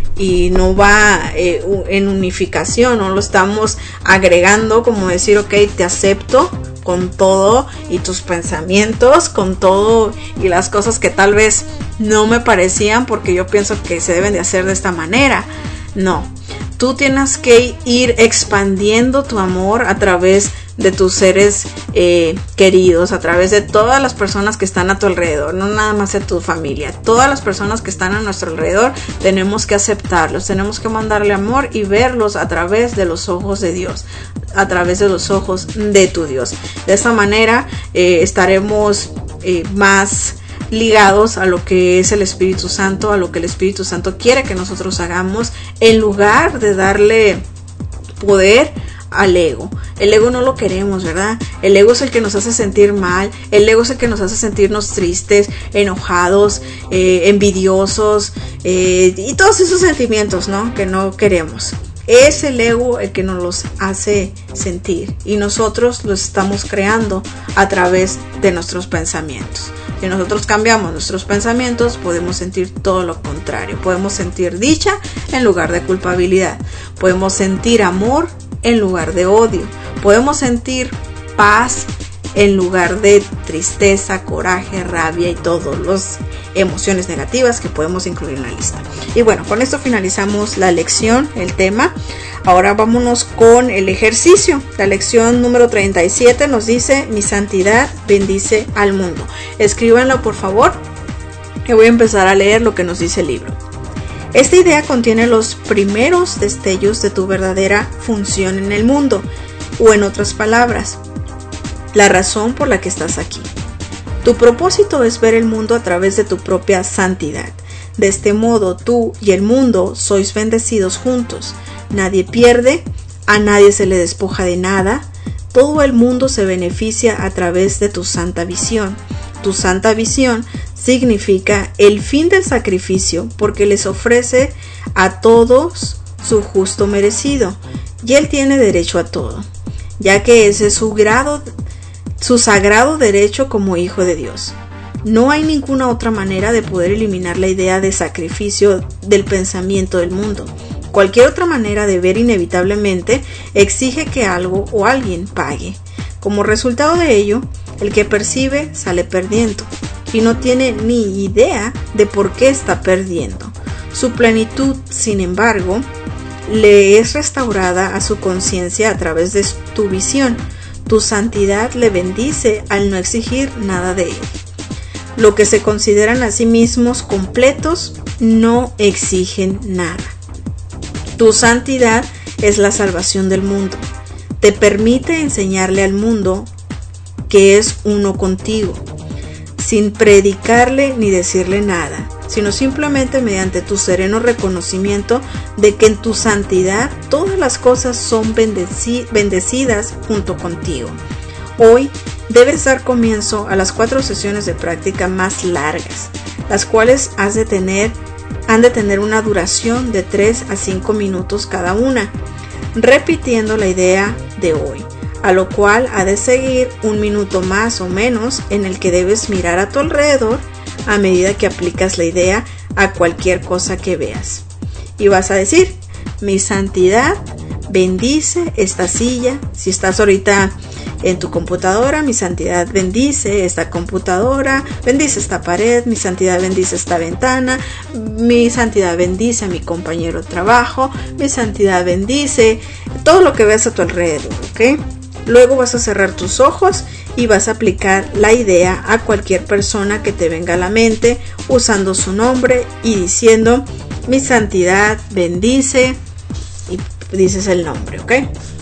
y no va eh, en unificación, no lo estamos agregando como decir, ok, te acepto con todo y tus pensamientos, con todo y las cosas que tal vez no me parecían porque yo pienso que se deben de hacer de esta manera. No, tú tienes que ir expandiendo tu amor a través de tus seres eh, queridos, a través de todas las personas que están a tu alrededor, no nada más de tu familia. Todas las personas que están a nuestro alrededor tenemos que aceptarlos, tenemos que mandarle amor y verlos a través de los ojos de Dios, a través de los ojos de tu Dios. De esta manera eh, estaremos eh, más ligados a lo que es el Espíritu Santo, a lo que el Espíritu Santo quiere que nosotros hagamos, en lugar de darle poder al ego. El ego no lo queremos, ¿verdad? El ego es el que nos hace sentir mal, el ego es el que nos hace sentirnos tristes, enojados, eh, envidiosos eh, y todos esos sentimientos, ¿no? Que no queremos. Es el ego el que nos los hace sentir y nosotros los estamos creando a través de nuestros pensamientos. Si nosotros cambiamos nuestros pensamientos, podemos sentir todo lo contrario. Podemos sentir dicha en lugar de culpabilidad. Podemos sentir amor en lugar de odio. Podemos sentir paz en lugar de tristeza, coraje, rabia y todas las emociones negativas que podemos incluir en la lista. Y bueno, con esto finalizamos la lección, el tema. Ahora vámonos con el ejercicio. La lección número treinta y siete nos dice: mi santidad bendice al mundo. Escríbanlo por favor, que voy a empezar a leer lo que nos dice el libro. Esta idea contiene los primeros destellos de tu verdadera función en el mundo, o en otras palabras, la razón por la que estás aquí. Tu propósito es ver el mundo a través de tu propia santidad. De este modo, tú y el mundo sois bendecidos juntos. Nadie pierde, a nadie se le despoja de nada. Todo el mundo se beneficia a través de tu santa visión. Tu santa visión significa el fin del sacrificio, porque les ofrece a todos su justo merecido, y él tiene derecho a todo, ya que ese es su grado, su sagrado derecho como hijo de Dios. No hay ninguna otra manera de poder eliminar la idea de sacrificio del pensamiento del mundo. Cualquier otra manera de ver inevitablemente exige que algo o alguien pague. Como resultado de ello, el que percibe sale perdiendo y no tiene ni idea de por qué está perdiendo. Su plenitud, sin embargo, le es restaurada a su conciencia a través de tu visión. Tu santidad le bendice al no exigir nada de él. Lo que se consideran a sí mismos completos no exigen nada. Tu santidad es la salvación del mundo. Te permite enseñarle al mundo que es uno contigo, sin predicarle ni decirle nada, sino simplemente mediante tu sereno reconocimiento de que en tu santidad todas las cosas son bendeci- bendecidas junto contigo. Hoy debes dar comienzo a las cuatro sesiones de práctica más largas, las cuales has de tener, han de tener una duración de tres a cinco minutos cada una, repitiendo la idea de hoy, a lo cual ha de seguir un minuto más o menos en el que debes mirar a tu alrededor a medida que aplicas la idea a cualquier cosa que veas. Y vas a decir: mi santidad bendice esta silla. Si estás ahorita en tu computadora, mi santidad bendice esta computadora, bendice esta pared, mi santidad bendice esta ventana, mi santidad bendice a mi compañero de trabajo, mi santidad bendice todo lo que veas a tu alrededor, ¿ok? Luego vas a cerrar tus ojos y vas a aplicar la idea a cualquier persona que te venga a la mente, usando su nombre y diciendo: mi santidad bendice, y dices el nombre, ¿ok?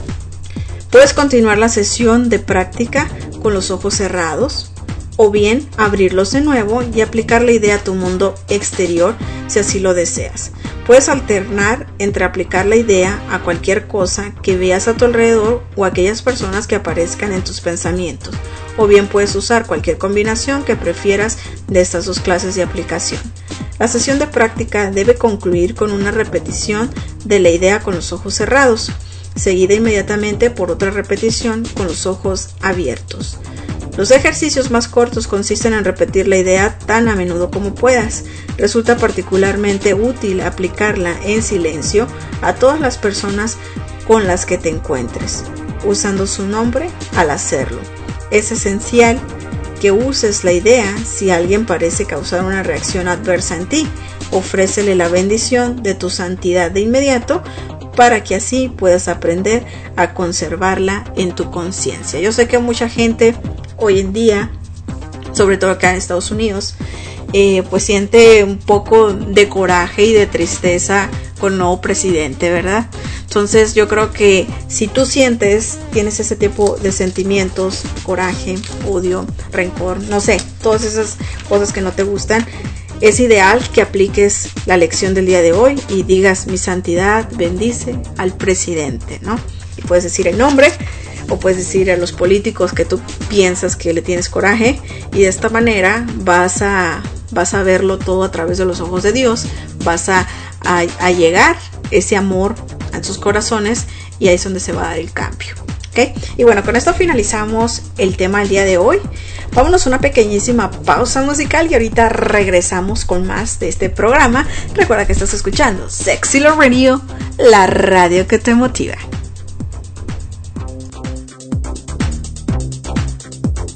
Puedes continuar la sesión de práctica con los ojos cerrados, o bien abrirlos de nuevo y aplicar la idea a tu mundo exterior si así lo deseas. Puedes alternar entre aplicar la idea a cualquier cosa que veas a tu alrededor o a aquellas personas que aparezcan en tus pensamientos, o bien puedes usar cualquier combinación que prefieras de estas dos clases de aplicación. La sesión de práctica debe concluir con una repetición de la idea con los ojos cerrados, seguida inmediatamente por otra repetición con los ojos abiertos. Los ejercicios más cortos consisten en repetir la idea tan a menudo como puedas. Resulta particularmente útil aplicarla en silencio a todas las personas con las que te encuentres, usando su nombre al hacerlo. Es esencial que uses la idea si alguien parece causar una reacción adversa en ti. Ofrécele la bendición de tu santidad de inmediato, para que así puedas aprender a conservarla en tu conciencia. Yo sé que mucha gente hoy en día, sobre todo acá en Estados Unidos, eh, pues siente un poco de coraje y de tristeza con el nuevo presidente, ¿verdad? Entonces yo creo que si tú sientes, tienes ese tipo de sentimientos, coraje, odio, rencor, no sé, todas esas cosas que no te gustan, es ideal que apliques la lección del día de hoy y digas: mi santidad bendice al presidente, ¿no? Y puedes decir el nombre, o puedes decir a los políticos que tú piensas que le tienes coraje, y de esta manera vas a, vas a verlo todo a través de los ojos de Dios, vas a, a, a llegar ese amor a sus corazones, y ahí es donde se va a dar el cambio. ¿Okay? Y bueno, con esto finalizamos el tema del día de hoy. Vámonos a una pequeñísima pausa musical y ahorita regresamos con más de este programa. Recuerda que estás escuchando Sexy Love Radio, la radio que te motiva.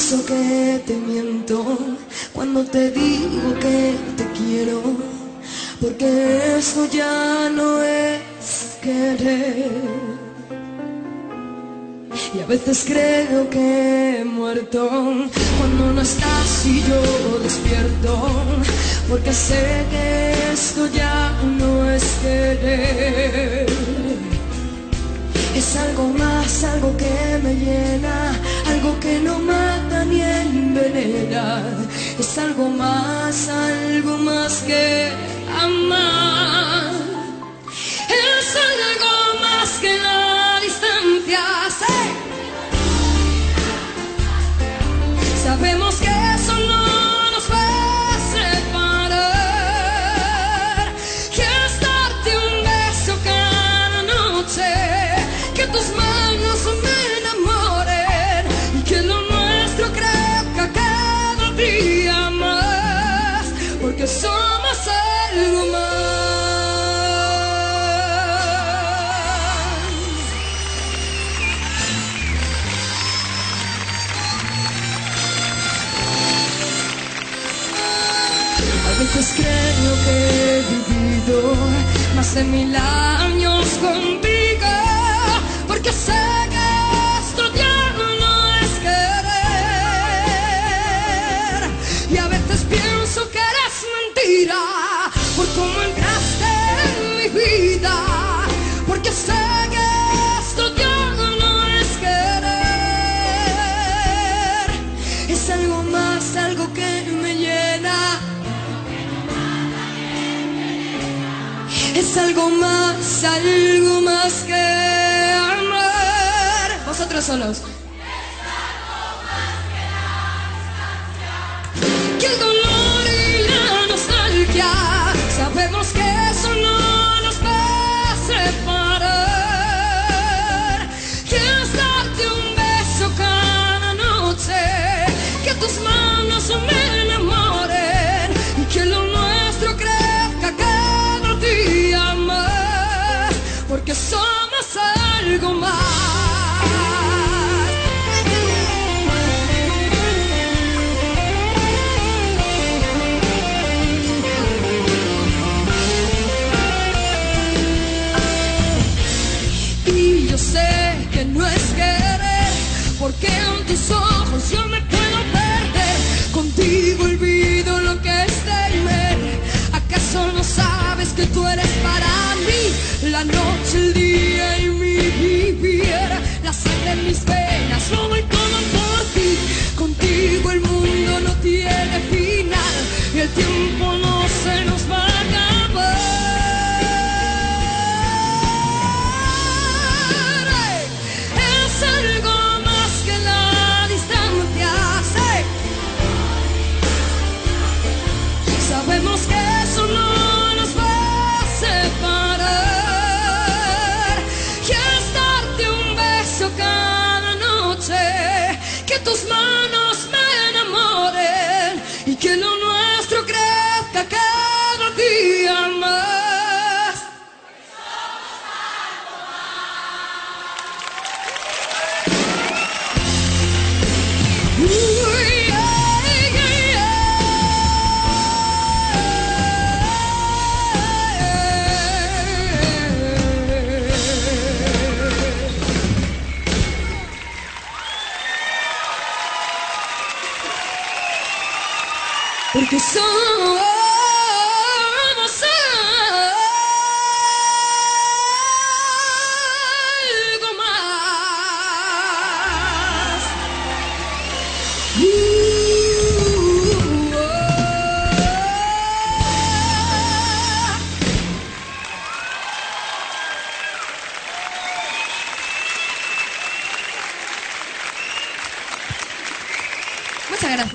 pienso que te miento cuando te digo que te quiero, porque eso ya no es querer. Y a veces creo que he muerto cuando no estás y yo despierto, porque sé que esto ya no es querer. Es algo más, algo que me llena, algo que no mata ni envenena. Es algo más, algo más que amar. Es algo más que la distancia. ¡Sí! Sabemos que eso no nos va a separar. Quieres darte un beso cada noche, que tus manos me enamoren y que lo nuestro crezca cada día más, porque somos algo más. A veces creo que he vivido más de mil años contigo, porque sé que esto ya no es querer. Y a veces pienso que eres mentira por cómo entraste en mi vida, porque sé que esto ya no es querer. Es algo más, algo que me llena. Es algo más, algo más que amar. Vosotros solos. Es algo más que la distancia, que el dolor y la nostalgia. Sabemos que eso no nos va a separar. Quieres darte un beso cada noche, que tus manos me enamoren y que lo nuestro crezca cada día más, porque somos algo más. Y yo sé que no es querer, porque en tus ojos yo me puedo perder. Contigo olvido lo que es temer. ¿Acaso no sabes que tú eres para mí la noche, el día y mi vivir? La sangre en mis venas, lo doy todo por ti. Contigo el mundo no tiene final y el tiempo no se nos va a acabar. Es algo más que la distancia. Sí. Sabemos que eso no nos va a separar. Quieres darte un beso cada noche, que tus manos me enamoren y que lo nuestro crezca cada día más. Uy, ay, ay, porque somos algo más. Uh, oh. Muchas gracias.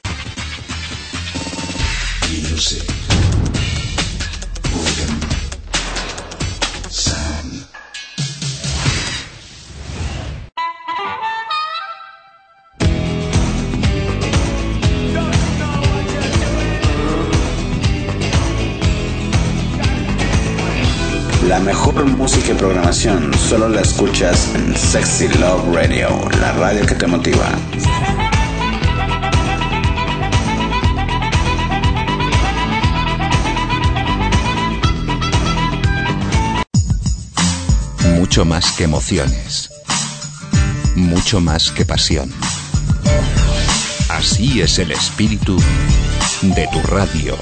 Music. Rhythm. Sound. La mejor música y programación solo la escuchas en Sexy Love Radio, la radio que te motiva. Mucho más que emociones. Mucho más que pasión. Así es el espíritu de tu radio.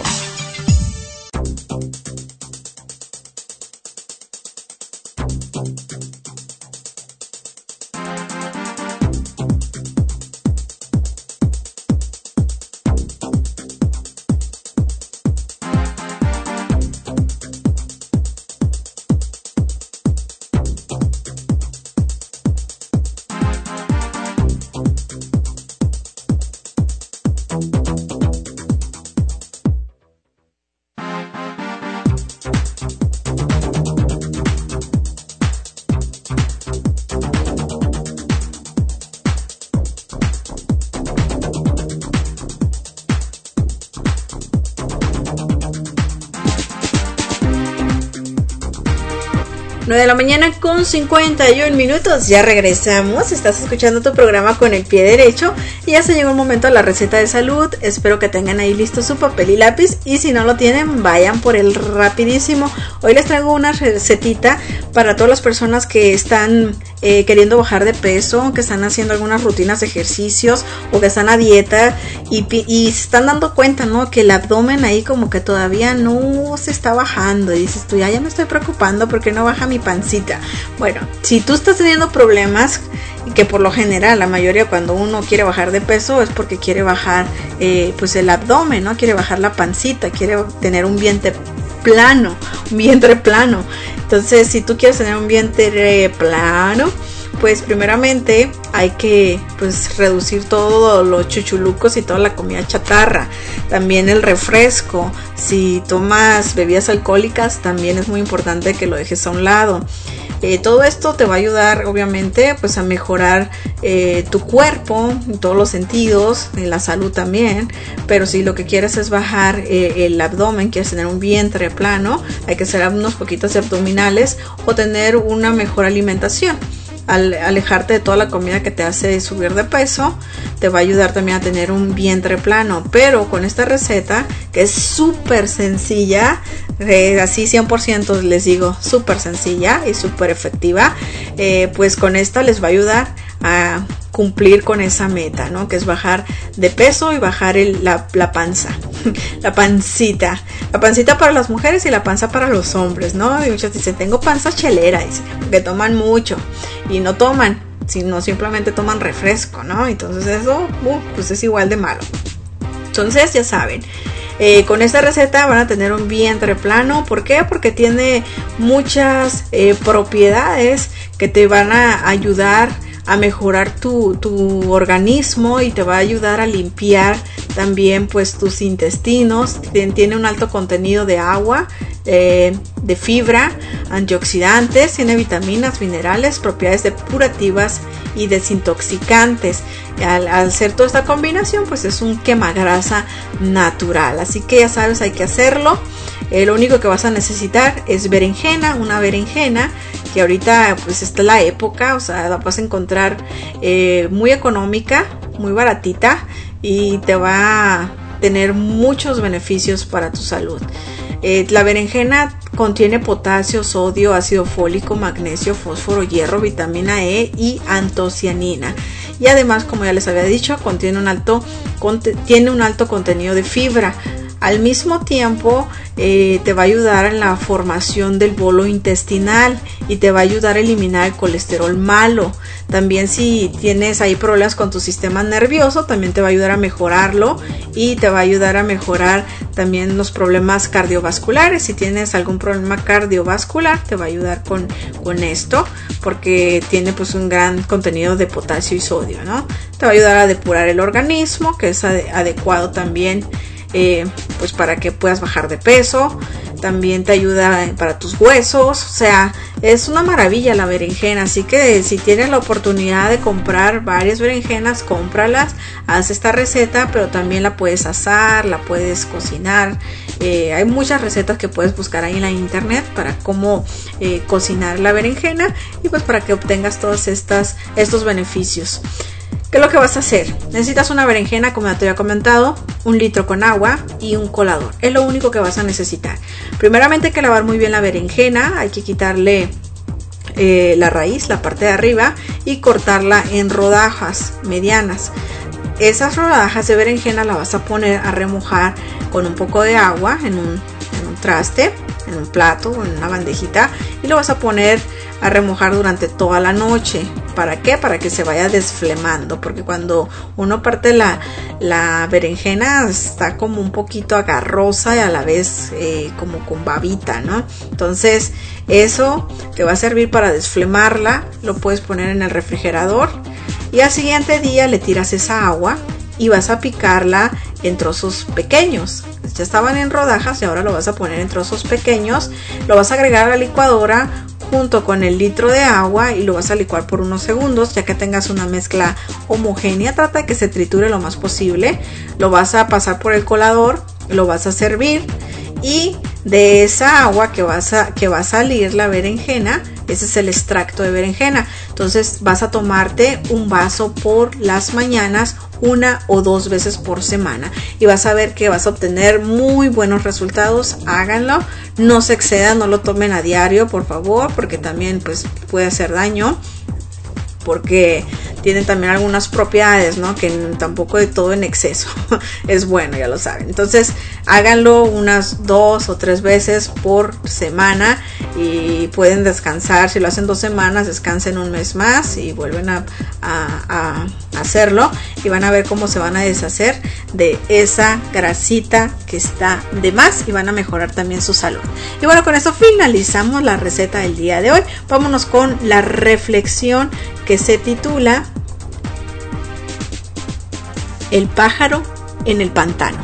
nueve de la mañana con cincuenta y un minutos, ya regresamos, estás escuchando tu programa Con el Pie Derecho y ya se llegó el momento de la receta de salud. Espero que tengan ahí listo su papel y lápiz y si no lo tienen, vayan por él rapidísimo. Hoy les traigo una recetita para todas las personas que están eh, queriendo bajar de peso, que están haciendo algunas rutinas de ejercicios o que están a dieta y, y se están dando cuenta, ¿no? Que el abdomen ahí como que todavía no se está bajando y dices tú, ya, ya me estoy preocupando porque no baja mi pancita. Bueno, si tú estás teniendo problemas, y que por lo general la mayoría cuando uno quiere bajar de peso es porque quiere bajar eh, pues el abdomen, ¿no? Quiere bajar la pancita, quiere tener un vientre plano, un vientre plano. Entonces, si tú quieres tener un vientre plano, pues primeramente hay que pues reducir todos los chuchulucos y toda la comida chatarra, también el refresco. Si tomas bebidas alcohólicas también es muy importante que lo dejes a un lado. Eh, todo esto te va a ayudar obviamente pues a mejorar eh, tu cuerpo en todos los sentidos, en la salud también, pero si lo que quieres es bajar eh, el abdomen, quieres tener un vientre plano, hay que hacer unos poquitos abdominales o tener una mejor alimentación. Al alejarte de toda la comida que te hace subir de peso, te va a ayudar también a tener un vientre plano. Pero con esta receta, que es súper sencilla, eh, así cien por ciento les digo, súper sencilla y súper efectiva, eh, pues con esta les va a ayudar a cumplir con esa meta, ¿no? Que es bajar de peso y bajar el, la, la panza, la pancita, la pancita para las mujeres y la panza para los hombres, ¿no? Y muchos dicen, tengo panza chelera, dicen, porque toman mucho y no toman, sino simplemente toman refresco, ¿no? Entonces eso, uh, pues es igual de malo. Entonces ya saben, eh, con esta receta van a tener un vientre plano. ¿Por qué? Porque tiene muchas eh, propiedades que te van a ayudar a mejorar tu, tu organismo y te va a ayudar a limpiar también pues tus intestinos. Tiene un alto contenido de agua, eh, de fibra, antioxidantes, tiene vitaminas, minerales, propiedades depurativas y desintoxicantes. Al, al hacer toda esta combinación pues es un quemagrasa natural, así que ya sabes, hay que hacerlo. Eh, lo único que vas a necesitar es berenjena, una berenjena que ahorita pues está la época, o sea, la vas a encontrar eh, muy económica, muy baratita y te va a tener muchos beneficios para tu salud. Eh, la berenjena contiene potasio, sodio, ácido fólico, magnesio, fósforo, hierro, vitamina E y antocianina. Y además, como ya les había dicho, contiene un alto, tiene un alto contenido de fibra. Al mismo tiempo eh, te va a ayudar en la formación del bolo intestinal y te va a ayudar a eliminar el colesterol malo. También si tienes ahí problemas con tu sistema nervioso, también te va a ayudar a mejorarlo y te va a ayudar a mejorar también los problemas cardiovasculares. Si tienes algún problema cardiovascular, te va a ayudar con, con esto porque tiene pues un gran contenido de potasio y sodio, ¿no? Te va a ayudar a depurar el organismo, que es ade- adecuado también Eh, pues para que puedas bajar de peso. También te ayuda para tus huesos, o sea, es una maravilla la berenjena. Así que si tienes la oportunidad de comprar varias berenjenas, cómpralas, haz esta receta, pero también la puedes asar, la puedes cocinar. Eh, hay muchas recetas que puedes buscar ahí en la internet para cómo eh, cocinar la berenjena y pues para que obtengas todos estas, estos beneficios. ¿Qué es lo que vas a hacer? Necesitas una berenjena, como ya te había comentado, un litro con agua y un colador. Es lo único que vas a necesitar. Primeramente hay que lavar muy bien la berenjena, hay que quitarle eh, la raíz, la parte de arriba, y cortarla en rodajas medianas. Esas rodajas de berenjena la vas a poner a remojar con un poco de agua en un, en un traste, en un plato o en una bandejita, y lo vas a poner a remojar durante toda la noche. ¿Para qué? Para que se vaya desflemando, porque cuando uno parte la, la berenjena está como un poquito agarrosa y a la vez eh, como con babita, ¿no? Entonces eso te va a servir para desflemarla. Lo puedes poner en el refrigerador y al siguiente día le tiras esa agua y vas a picarla en trozos pequeños. Ya estaban en rodajas y ahora lo vas a poner en trozos pequeños. Lo vas a agregar a la licuadora junto con el litro de agua y lo vas a licuar por unos segundos, ya que tengas una mezcla homogénea. Trata de que se triture lo más posible. Lo vas a pasar por el colador, lo vas a servir, y de esa agua que, vas a, que va a salir la berenjena, ese es el extracto de berenjena. Entonces vas a tomarte un vaso por las mañanas, una o dos veces por semana, y vas a ver que vas a obtener muy buenos resultados. Háganlo, no se excedan, no lo tomen a diario, por favor, porque también pues puede hacer daño, porque tienen también algunas propiedades, ¿no? Que tampoco de todo en exceso es bueno, ya lo saben. Entonces háganlo unas dos o tres veces por semana y pueden descansar. Si lo hacen dos semanas, descansen un mes más y vuelven a, a, a hacerlo, y van a ver cómo se van a deshacer de esa grasita que está de más y van a mejorar también su salud. Y bueno, con esto finalizamos la receta del día de hoy. Vámonos con la reflexión, que se titula El pájaro en el pantano.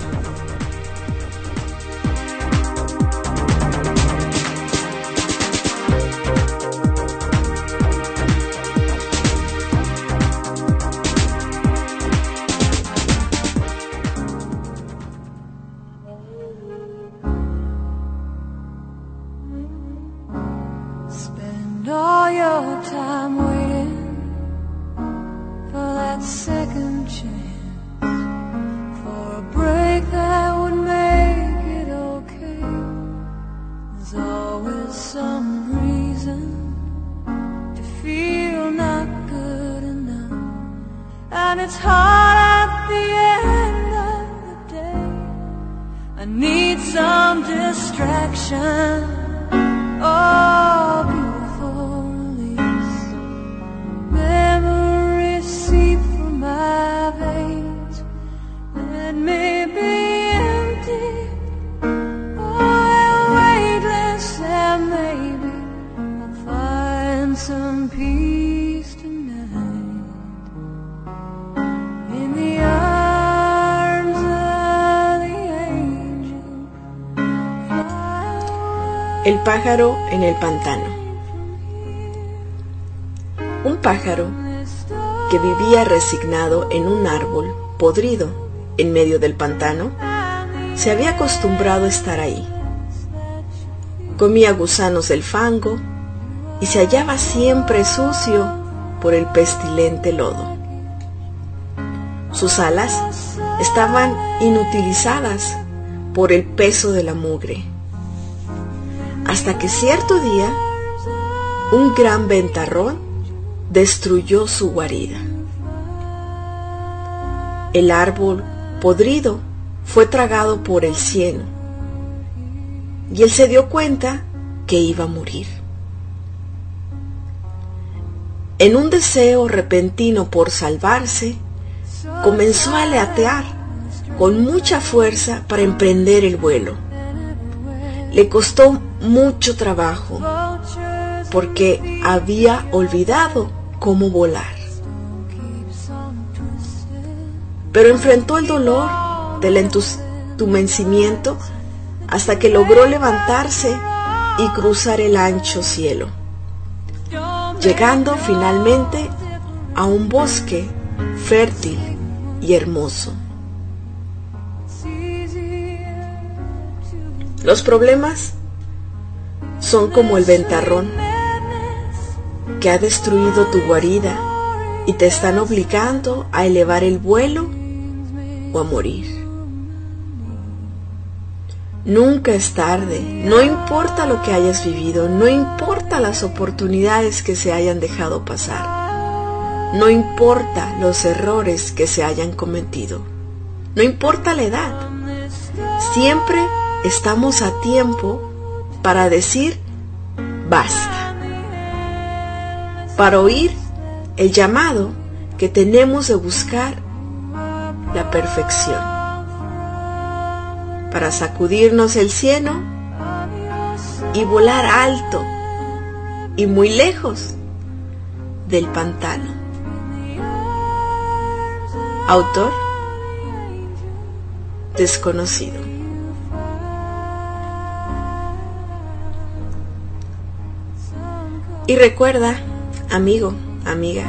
Spend all your time waiting for that second chance, for a break that would make it okay. There's always some reason to feel not good enough, and it's hard at the end of the day. I need some distraction. Oh, beautiful release. Memories seep from my veins. Let me be empty. Oh, weightless, and maybe I'll find some peace tonight in the arms of the angel. El pájaro en el pantano. Un pájaro que vivía resignado en un árbol podrido en medio del pantano se había acostumbrado a estar ahí. Comía gusanos del fango y se hallaba siempre sucio por el pestilente lodo. Sus alas estaban inutilizadas por el peso de la mugre. Hasta que cierto día, un gran ventarrón destruyó su guarida. El árbol podrido fue tragado por el cieno, y él se dio cuenta que iba a morir. En un deseo repentino por salvarse, comenzó a aletear con mucha fuerza para emprender el vuelo. Le costó mucho trabajo porque había olvidado cómo volar. Pero enfrentó el dolor del entumecimiento hasta que logró levantarse y cruzar el ancho cielo, llegando finalmente a un bosque fértil y hermoso. Los problemas son como el ventarrón que ha destruido tu guarida y te están obligando a elevar el vuelo o a morir. Nunca es tarde, no importa lo que hayas vivido, no importa las oportunidades que se hayan dejado pasar, no importa los errores que se hayan cometido, no importa la edad, siempre estamos a tiempo para decir basta, para oír el llamado que tenemos de buscar la perfección, para sacudirnos el cieno y volar alto y muy lejos del pantano. Autor desconocido. Y recuerda, amigo, amiga,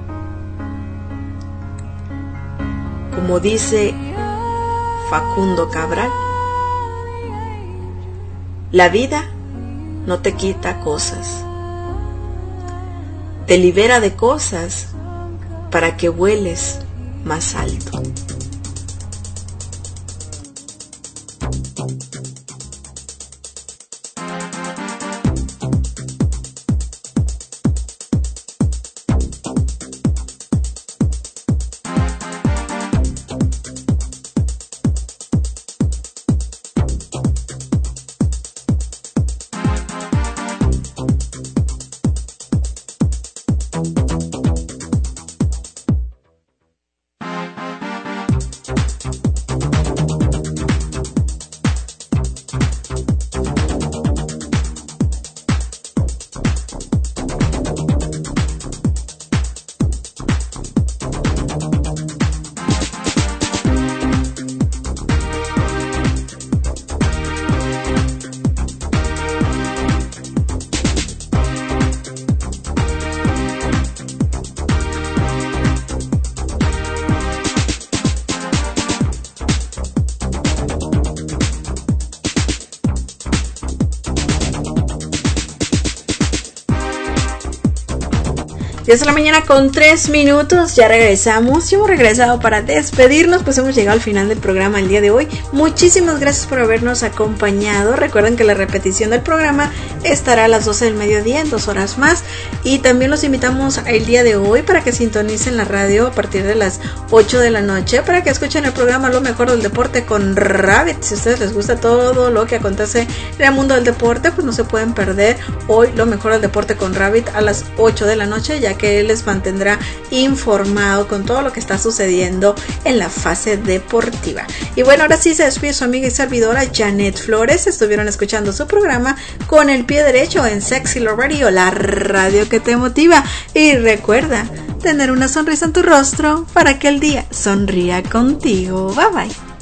como dice Facundo Cabral, la vida no te quita cosas, te libera de cosas para que vueles más alto. diez de la mañana con tres minutos, ya regresamos, ya hemos regresado para despedirnos, pues hemos llegado al final del programa el día de hoy. Muchísimas gracias por habernos acompañado. Recuerden que la repetición del programa estará a las doce del mediodía, en dos horas más, y también los invitamos el día de hoy para que sintonicen la radio a partir de las ocho de la noche, para que escuchen el programa Lo Mejor del Deporte con Rabbit. Si a ustedes les gusta todo lo que acontece en el mundo del deporte, pues no se pueden perder hoy Lo Mejor del Deporte con Rabbit a las ocho de la noche, ya que él les mantendrá informado con todo lo que está sucediendo en la fase deportiva. Y bueno, ahora sí se despide su amiga y servidora Janet Flores. Estuvieron escuchando su programa Con el Pie Derecho en Sexy Love Radio, la radio que te motiva. Y recuerda tener una sonrisa en tu rostro para que el día sonría contigo. Bye bye.